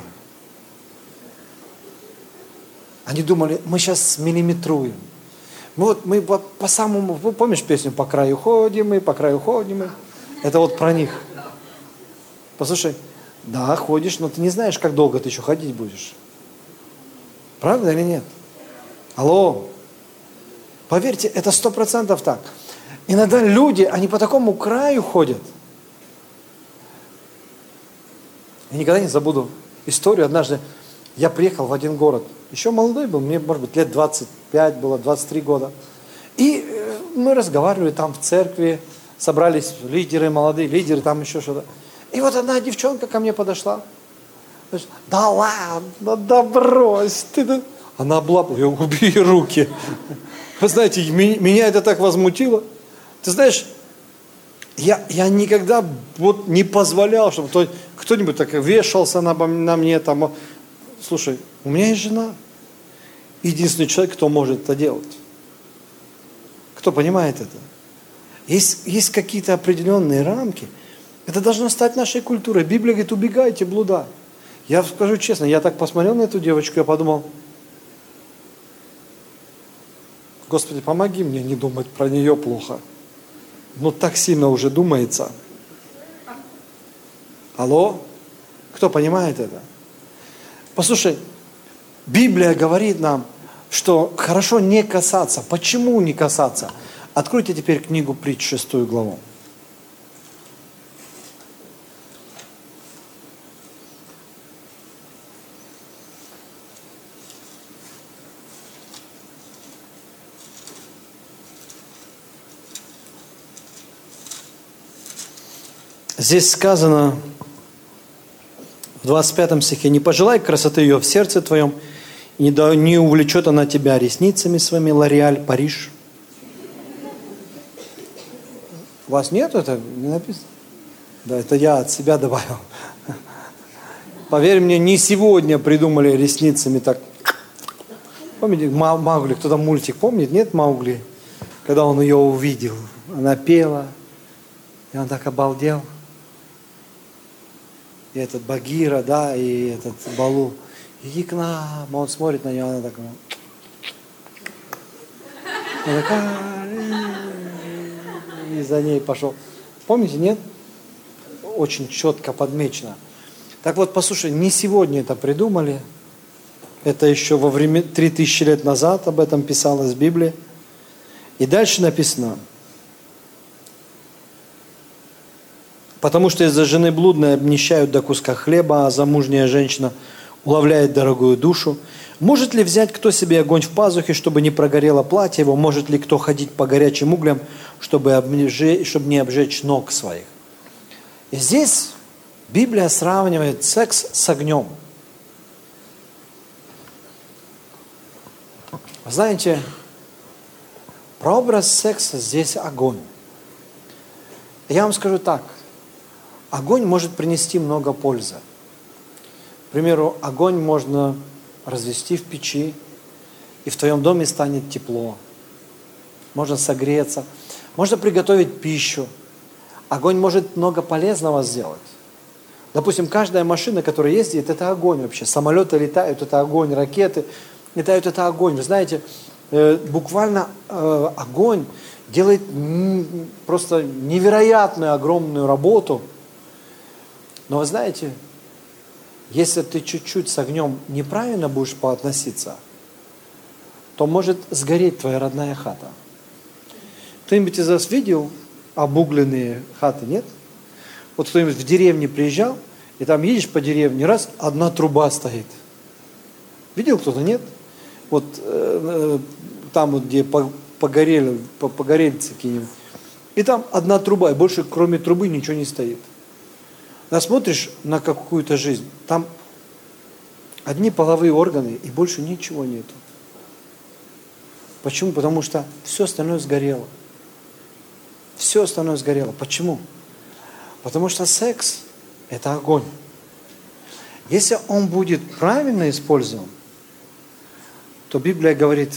Они думали, мы сейчас миллиметруем. Мы по самому, помнишь песню «По краю ходим мы, по краю ходим мы»? Это вот про них. Послушай, да, ходишь, но ты не знаешь, как долго ты еще ходить будешь. Правда или нет? Алло. Поверьте, это 100% так. Иногда люди, они по такому краю ходят. Я никогда не забуду историю. Однажды я приехал в один город. Еще молодой был, мне, может быть, лет 25 было, 23 года. И мы разговаривали там в церкви, собрались лидеры, молодые лидеры, там еще что-то. И вот одна девчонка ко мне подошла. Да ладно, да брось ты. Она облапала, я убери руки. Вы знаете, меня это так возмутило. Ты знаешь, я никогда вот не позволял, чтобы кто-нибудь так вешался на мне там. Слушай, у меня есть жена. Единственный человек, кто может это делать. Кто понимает это? Есть какие-то определенные рамки. Это должно стать нашей культурой. Библия говорит, убегайте, блуда. Я скажу честно, я так посмотрел на эту девочку, я подумал, Господи, помоги мне не думать про нее плохо. Но так сильно уже думается. Алло? Кто понимает это? Послушай, Библия говорит нам, что хорошо не касаться. Почему не касаться? Откройте теперь книгу Притч, 6 главу. Здесь сказано в 25 стихе, «Не пожелай красоты ее в сердце твоем, и не увлечет она тебя ресницами своими, Лореаль, Париж». У вас нет это? Не написано? Да, это я от себя добавил. Поверь мне, не сегодня придумали ресницами так. Помните, Маугли, кто-то мультик помнит? Нет, Маугли? Когда он ее увидел, она пела, и он так обалдел. И этот Багира, да, и этот Балу. Иди к нам. Он смотрит на нее, она такая. Она такая. И за ней пошел. Помните, нет? Очень четко подмечено. Так вот, послушай, не сегодня это придумали. Это еще во время 3000 лет назад об этом писалось в Библии. И дальше написано. Потому что из-за жены блудной обнищают до куска хлеба, а замужняя женщина уловляет дорогую душу. Может ли взять кто себе огонь в пазухе, чтобы не прогорело платье его? Может ли кто ходить по горячим углям, чтобы не обжечь ног своих? И здесь Библия сравнивает секс с огнем. Вы знаете, прообраз секса здесь огонь. Я вам скажу так. Огонь может принести много пользы. К примеру, огонь можно развести в печи, и в твоем доме станет тепло. Можно согреться. Можно приготовить пищу. Огонь может много полезного сделать. Допустим, каждая машина, которая ездит, это огонь вообще. Самолеты летают, это огонь. Ракеты летают, это огонь. Вы знаете, буквально огонь делает просто невероятную, огромную работу. Но вы знаете, если ты чуть-чуть с огнем неправильно будешь поотноситься, то может сгореть твоя родная хата. Кто-нибудь из вас видел обугленные хаты, нет? Вот кто-нибудь в деревне приезжал, и там едешь по деревне, раз, одна труба стоит. Видел кто-то, нет? Вот там вот, где погорельцы какие-нибудь. И там одна труба, и больше кроме трубы ничего не стоит. Смотришь на какую-то жизнь, там одни половые органы, и больше ничего нету. Почему? Потому что все остальное сгорело. Все остальное сгорело. Почему? Потому что секс – это огонь. Если он будет правильно использован, то Библия говорит,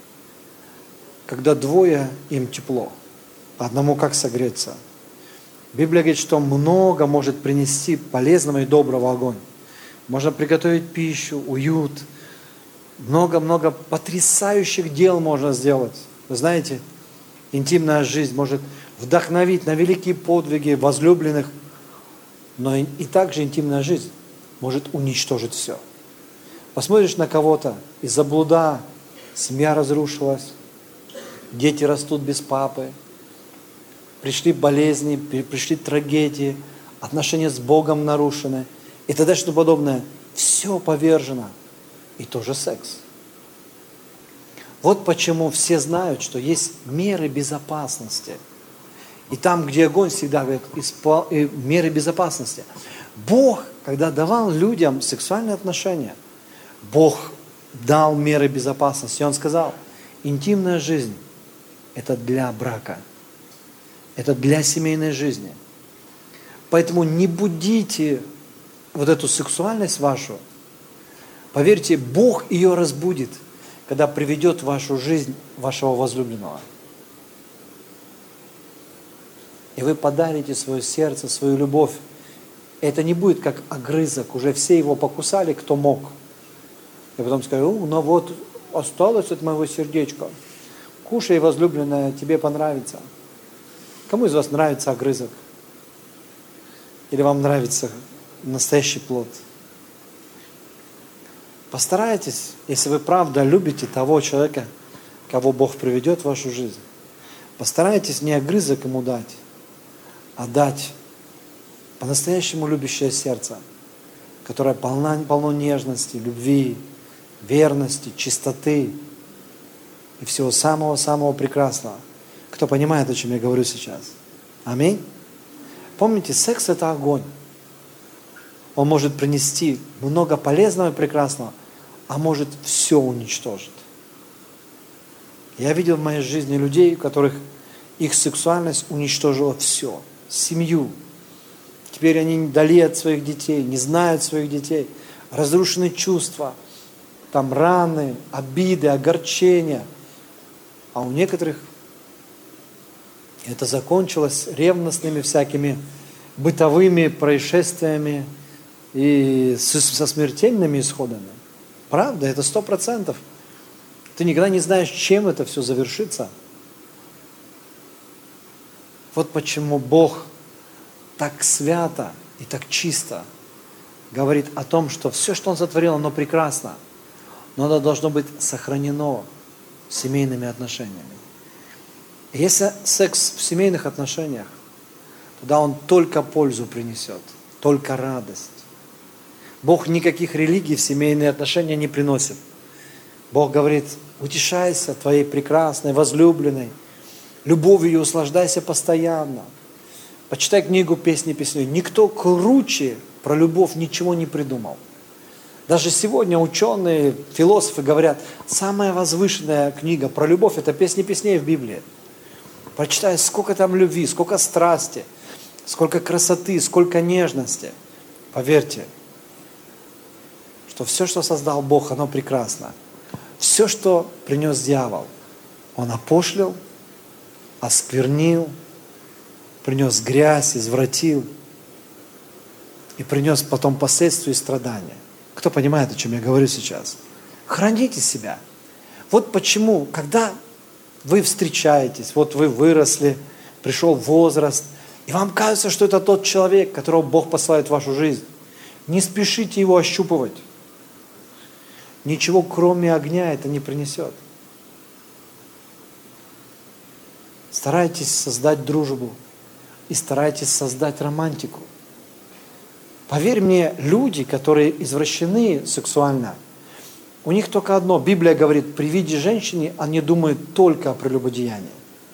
когда двое, им тепло, одному как согреться. Библия говорит, что много может принести полезного и доброго огонь. Можно приготовить пищу, уют. Много-много потрясающих дел можно сделать. Вы знаете, интимная жизнь может вдохновить на великие подвиги возлюбленных, но и также интимная жизнь может уничтожить все. Посмотришь на кого-то, из-за блуда семья разрушилась, дети растут без папы, пришли болезни, пришли трагедии, отношения с Богом нарушены и т.д. что подобное. Все повержено. И тоже секс. Вот почему все знают, что есть меры безопасности. И там, где огонь, всегда говорят, меры безопасности. Бог, когда давал людям сексуальные отношения, Бог дал меры безопасности. Он сказал, интимная жизнь – это для брака, это для семейной жизни. Поэтому не будите вот эту сексуальность вашу. Поверьте, Бог ее разбудит, когда приведет в вашу жизнь вашего возлюбленного. И вы подарите свое сердце, свою любовь. Это не будет как огрызок, уже все его покусали, кто мог. И потом скажу, ну вот осталось от моего сердечка. Кушай, возлюбленная, тебе понравится. Кому из вас нравится огрызок? Или вам нравится настоящий плод? Постарайтесь, если вы правда любите того человека, кого Бог приведет в вашу жизнь, постарайтесь не огрызок ему дать, а дать по-настоящему любящее сердце, которое полно нежности, любви, верности, чистоты и всего самого-самого прекрасного. Кто понимает, о чем я говорю сейчас? Аминь. Помните, секс – это огонь. Он может принести много полезного и прекрасного, а может все уничтожить. Я видел в моей жизни людей, у которых их сексуальность уничтожила все. Семью. Теперь они вдали от своих детей, не знают своих детей. Разрушены чувства, там раны, обиды, огорчения. А у некоторых это закончилось ревностными всякими бытовыми происшествиями и со смертельными исходами. Правда, это 100%. Ты никогда не знаешь, чем это все завершится. Вот почему Бог так свято и так чисто говорит о том, что все, что Он сотворил, оно прекрасно, но оно должно быть сохранено семейными отношениями. И если секс в семейных отношениях, тогда он только пользу принесет, только радость. Бог никаких религий в семейные отношения не приносит. Бог говорит, утешайся твоей прекрасной, возлюбленной, любовью услаждайся постоянно. Почитай книгу «Песни песней». Никто круче про любовь ничего не придумал. Даже сегодня ученые, философы говорят, самая возвышенная книга про любовь – это «Песни песней» в Библии. Прочитай, сколько там любви, сколько страсти, сколько красоты, сколько нежности. Поверьте, что все, что создал Бог, оно прекрасно. Все, что принес дьявол, он опошлил, осквернил, принес грязь, извратил и принес потом последствия и страдания. Кто понимает, о чем я говорю сейчас? Храните себя. Вот почему, когда вы встречаетесь, вот вы выросли, пришел возраст, и вам кажется, что это тот человек, которого Бог посылает в вашу жизнь, не спешите его ощупывать. Ничего, кроме огня, это не принесет. Старайтесь создать дружбу и старайтесь создать романтику. Поверь мне, люди, которые извращены сексуально, у них только одно. Библия говорит, при виде женщины они думают только о прелюбодеянии.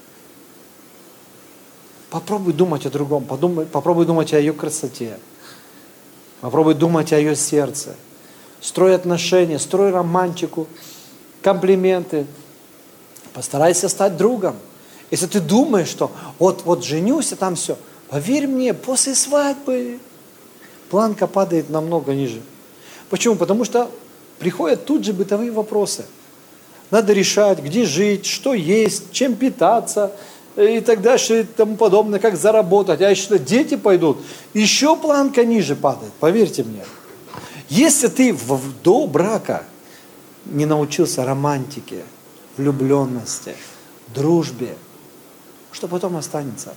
Попробуй думать о другом, попробуй думать о ее красоте, попробуй думать о ее сердце. Строй отношения, строй романтику, комплименты. Постарайся стать другом. Если ты думаешь, что вот женюсь, и там все, поверь мне, после свадьбы планка падает намного ниже. Почему? Потому что приходят тут же бытовые вопросы. Надо решать, где жить, что есть, чем питаться и так дальше и тому подобное, как заработать. А если дети пойдут, еще планка ниже падает, поверьте мне. Если ты до брака не научился романтике, влюбленности, дружбе, что потом останется?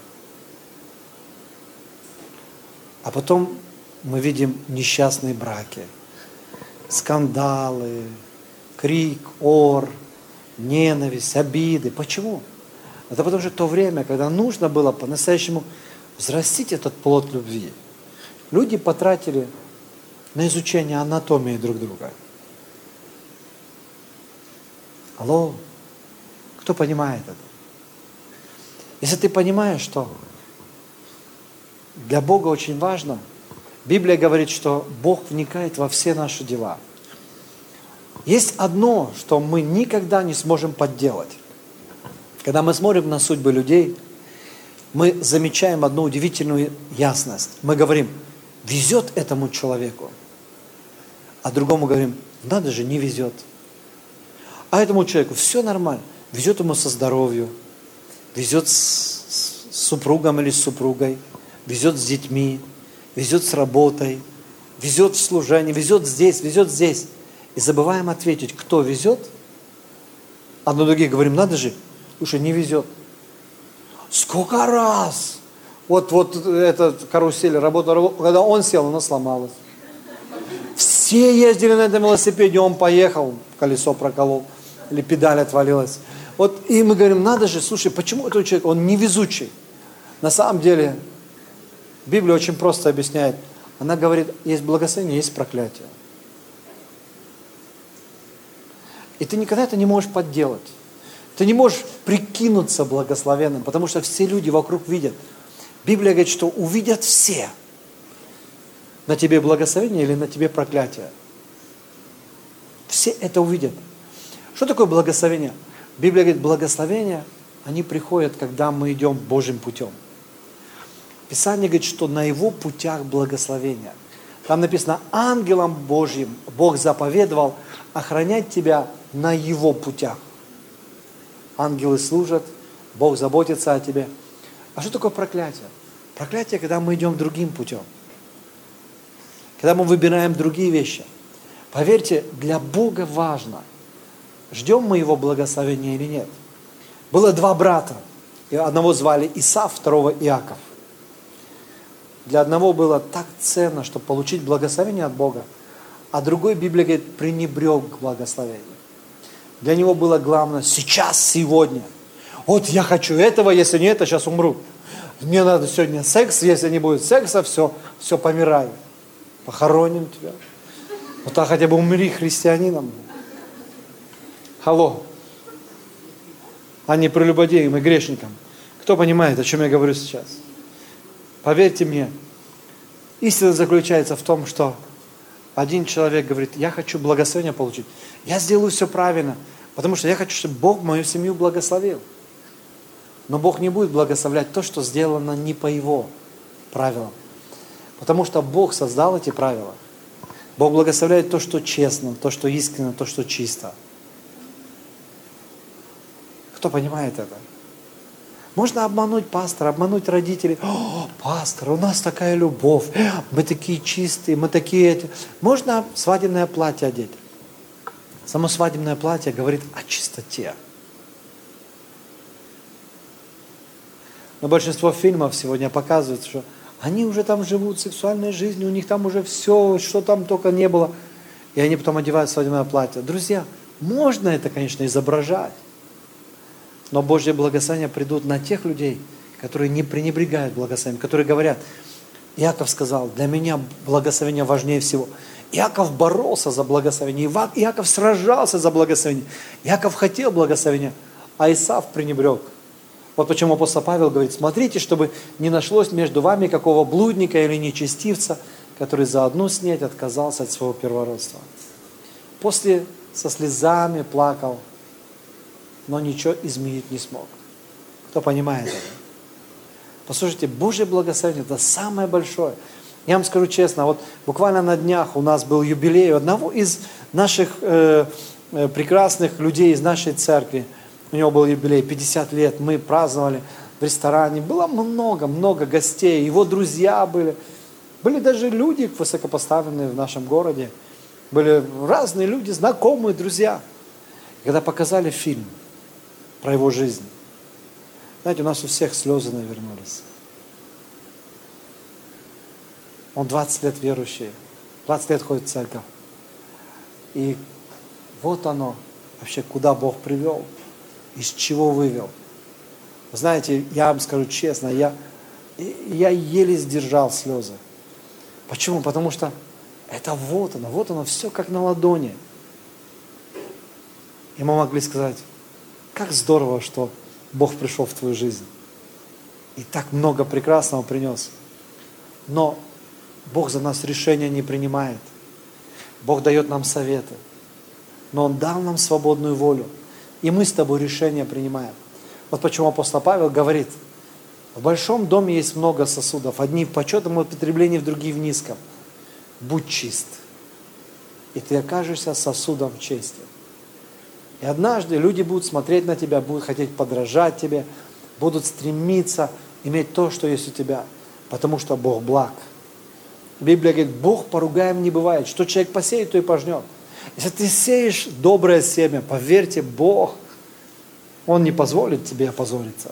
А потом мы видим несчастные браки, скандалы, крик, ор, ненависть, обиды. Почему? Это потому что то время, когда нужно было по-настоящему взрастить этот плод любви, люди потратили на изучение анатомии друг друга. Алло, кто понимает это? Если ты понимаешь, что для Бога очень важно, Библия говорит, что Бог вникает во все наши дела. Есть одно, что мы никогда не сможем подделать. Когда мы смотрим на судьбы людей, мы замечаем одну удивительную ясность. Мы говорим, везет этому человеку, а другому говорим, надо же, не везет. А этому человеку все нормально, везет ему со здоровьем, везет с супругом или с супругой, везет с детьми, везет с работой, везет в служении, везет здесь, везет здесь. И забываем ответить, кто везет, а на других говорим, надо же, слушай, не везет. Сколько раз? Вот эта карусель, работа, когда он сел, она сломалась. Все ездили на этом велосипеде, он поехал, колесо проколол, или педаль отвалилась. Вот и мы говорим, надо же, слушай, почему этот человек, он невезучий? На самом деле, Библия очень просто объясняет. Она говорит, есть благословение, есть проклятие. И ты никогда это не можешь подделать. Ты не можешь прикинуться благословенным, потому что все люди вокруг видят. Библия говорит, что увидят все. На тебе благословение или на тебе проклятие. Все это увидят. Что такое благословение? Библия говорит, благословения, они приходят, когда мы идем Божьим путем. Писание говорит, что на Его путях благословения. Там написано, ангелам Божьим Бог заповедовал охранять тебя на Его путях. Ангелы служат, Бог заботится о тебе. А что такое проклятие? Проклятие, когда мы идем другим путем. Когда мы выбираем другие вещи. Поверьте, для Бога важно, ждем мы Его благословения или нет. Было два брата. Одного звали Исав, второго Иаков. Для одного было так ценно, чтобы получить благословение от Бога, а другой, Библия говорит, пренебрег благословением. Для него было главное сейчас, сегодня. Вот я хочу этого, если не это, сейчас умру. Мне надо сегодня секс, если не будет секса, все помираю. Похороним тебя. Вот так хотя бы умри христианином. Алло. А не прелюбодеям и грешникам. Кто понимает, о чем я говорю сейчас? Поверьте мне, истина заключается в том, что один человек говорит, я хочу благословение получить. Я сделаю все правильно, потому что я хочу, чтобы Бог мою семью благословил. Но Бог не будет благословлять то, что сделано не по Его правилам. Потому что Бог создал эти правила. Бог благословляет то, что честно, то, что искренно, то, что чисто. Кто понимает это? Можно обмануть пастора, обмануть родителей. О, пастор, у нас такая любовь, мы такие чистые, мы такие... Можно свадебное платье одеть. Само свадебное платье говорит о чистоте. Но большинство фильмов сегодня показывают, что они уже там живут сексуальной жизнью, у них там уже все, что там только не было. И они потом одевают свадебное платье. Друзья, можно это, конечно, изображать. Но Божье благословение придут на тех людей, которые не пренебрегают благословением, которые говорят, Иаков сказал, для меня благословение важнее всего. Иаков боролся за благословение, Иаков сражался за благословение, Иаков хотел благословения, а Исав пренебрег. Вот почему апостол Павел говорит, смотрите, чтобы не нашлось между вами какого блудника или нечестивца, который за одну снеть отказался от своего первородства. После со слезами плакал, но ничего изменить не смог. Кто понимает это? Послушайте, Божье благословение – это самое большое. Я вам скажу честно, вот буквально на днях у нас был юбилей одного из наших прекрасных людей из нашей церкви. У него был юбилей, 50 лет, мы праздновали в ресторане. Было много гостей, его друзья были. Были даже люди высокопоставленные в нашем городе. Были разные люди, знакомые, друзья. И когда показали фильм про его жизнь, знаете, у нас у всех слезы навернулись. Он 20 лет верующий, 20 лет ходит в церковь. И вот оно, вообще, куда Бог привел, из чего вывел. Вы знаете, я вам скажу честно, я еле сдержал слезы. Почему? Потому что это вот оно, все как на ладони. И мы могли сказать, как здорово, что Бог пришел в твою жизнь. И так много прекрасного принес. Но Бог за нас решения не принимает. Бог дает нам советы. но Он дал нам свободную волю. И мы с тобой решение принимаем. Вот почему апостол Павел говорит, в большом доме есть много сосудов, одни в почетном употреблении, другие в низком. Будь чист, и ты окажешься сосудом чести. И однажды люди будут смотреть на тебя, будут хотеть подражать тебе, будут стремиться иметь то, что есть у тебя, потому что Бог благ. Библия говорит, Бог поругаем не бывает. Что человек посеет, то и пожнет. Если ты сеешь доброе семя, поверьте, Бог, Он не позволит тебе опозориться.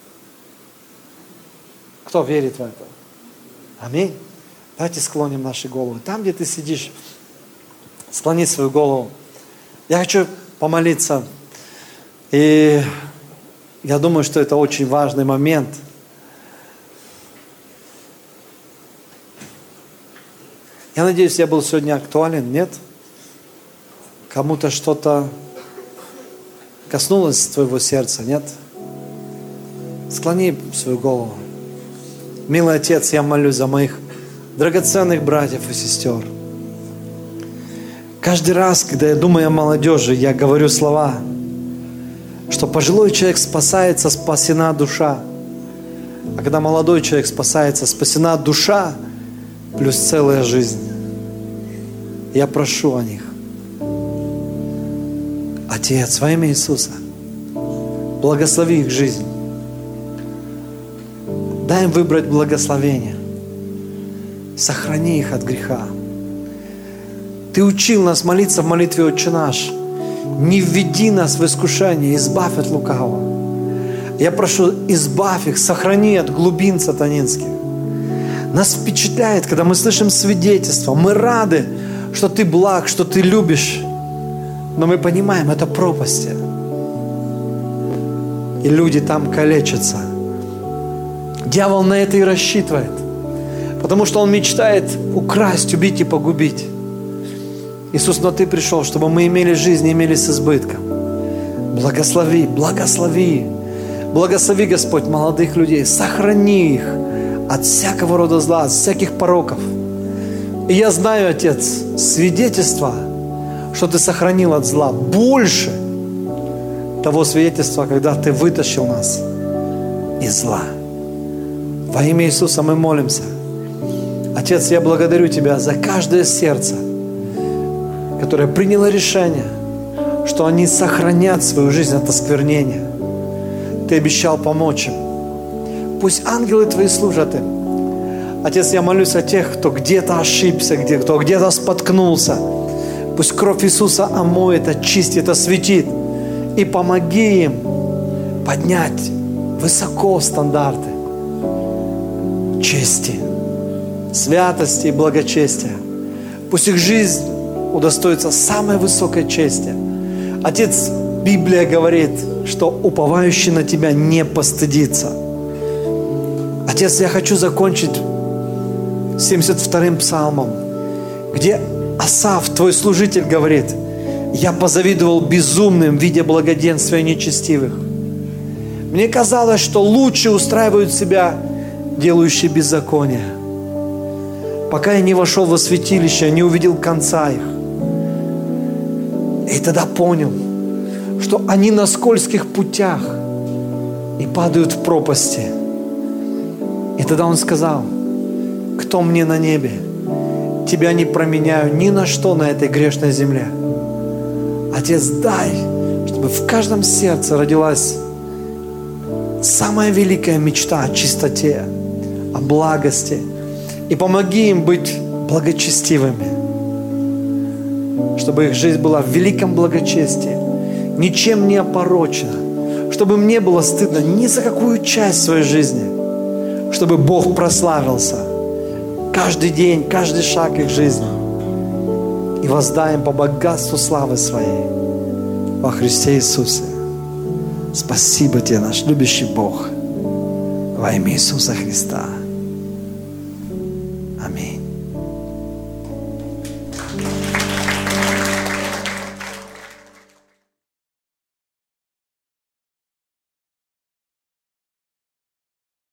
Кто верит в это? Аминь. Давайте склоним наши головы. Там, где ты сидишь, склони свою голову. Я хочу помолиться. И я думаю, что это очень важный момент. Я надеюсь, я был сегодня актуален, нет? Кому-то что-то коснулось твоего сердца, нет? Склони свою голову. Милый Отец, я молюсь за моих драгоценных братьев и сестер. Каждый раз, когда я думаю о молодежи, я говорю слова, что пожилой человек спасается, спасена душа. А когда молодой человек спасается, спасена душа, плюс целая жизнь. Я прошу о них. Отец, во имя Иисуса, благослови их жизнь. Дай им выбрать благословение. Сохрани их от греха. Ты учил нас молиться в молитве «Отче наш». Не введи нас в искушение, избавь от лукавого. Я прошу, избавь их, сохрани от глубин сатанинских. Нас впечатляет, когда мы слышим свидетельства. Мы рады, что Ты благ, что Ты любишь. Но мы понимаем, это пропасти. И люди там калечатся. Дьявол на это и рассчитывает. Потому что он мечтает украсть, убить и погубить. Иисус, но Ты пришел, чтобы мы имели жизнь и имели с избытком. Благослови, благослови. Благослови, Господь, молодых людей. Сохрани их от всякого рода зла, от всяких пороков. И я знаю, Отец, свидетельство, что Ты сохранил от зла, больше того свидетельства, когда Ты вытащил нас из зла. Во имя Иисуса мы молимся. Отец, я благодарю Тебя за каждое сердце, которое приняло решение, что они сохранят свою жизнь от осквернения. Ты обещал помочь им. Пусть ангелы Твои служат им. Отец, я молюсь о тех, кто где-то ошибся, кто где-то споткнулся. Пусть кровь Иисуса омоет, очистит, осветит. И помоги им поднять высоко стандарты чести, святости и благочестия. Пусть их жизнь удостоится самой высокой чести. Отец, Библия говорит, что уповающий на Тебя не постыдится. Отец, я хочу закончить 72-м псалмом, где Асаф, Твой служитель, говорит: я позавидовал безумным, видя благоденствия нечестивых. Мне казалось, что лучше устраивают себя делающие беззаконие. Пока я не вошел во святилище, не увидел конца их. И тогда понял, что они на скользких путях и падают в пропасти. И тогда он сказал: кто мне на небе? Тебя не променяю ни на что на этой грешной земле. Отец, дай, чтобы в каждом сердце родилась самая великая мечта о чистоте, о благости. И помоги им быть благочестивыми, чтобы их жизнь была в великом благочестии, ничем не опорочена, чтобы им не было стыдно ни за какую часть своей жизни, чтобы Бог прославился каждый день, каждый шаг их жизни. И воздаем по богатству славы Своей во Христе Иисусе. Спасибо Тебе, наш любящий Бог, во имя Иисуса Христа. Аминь.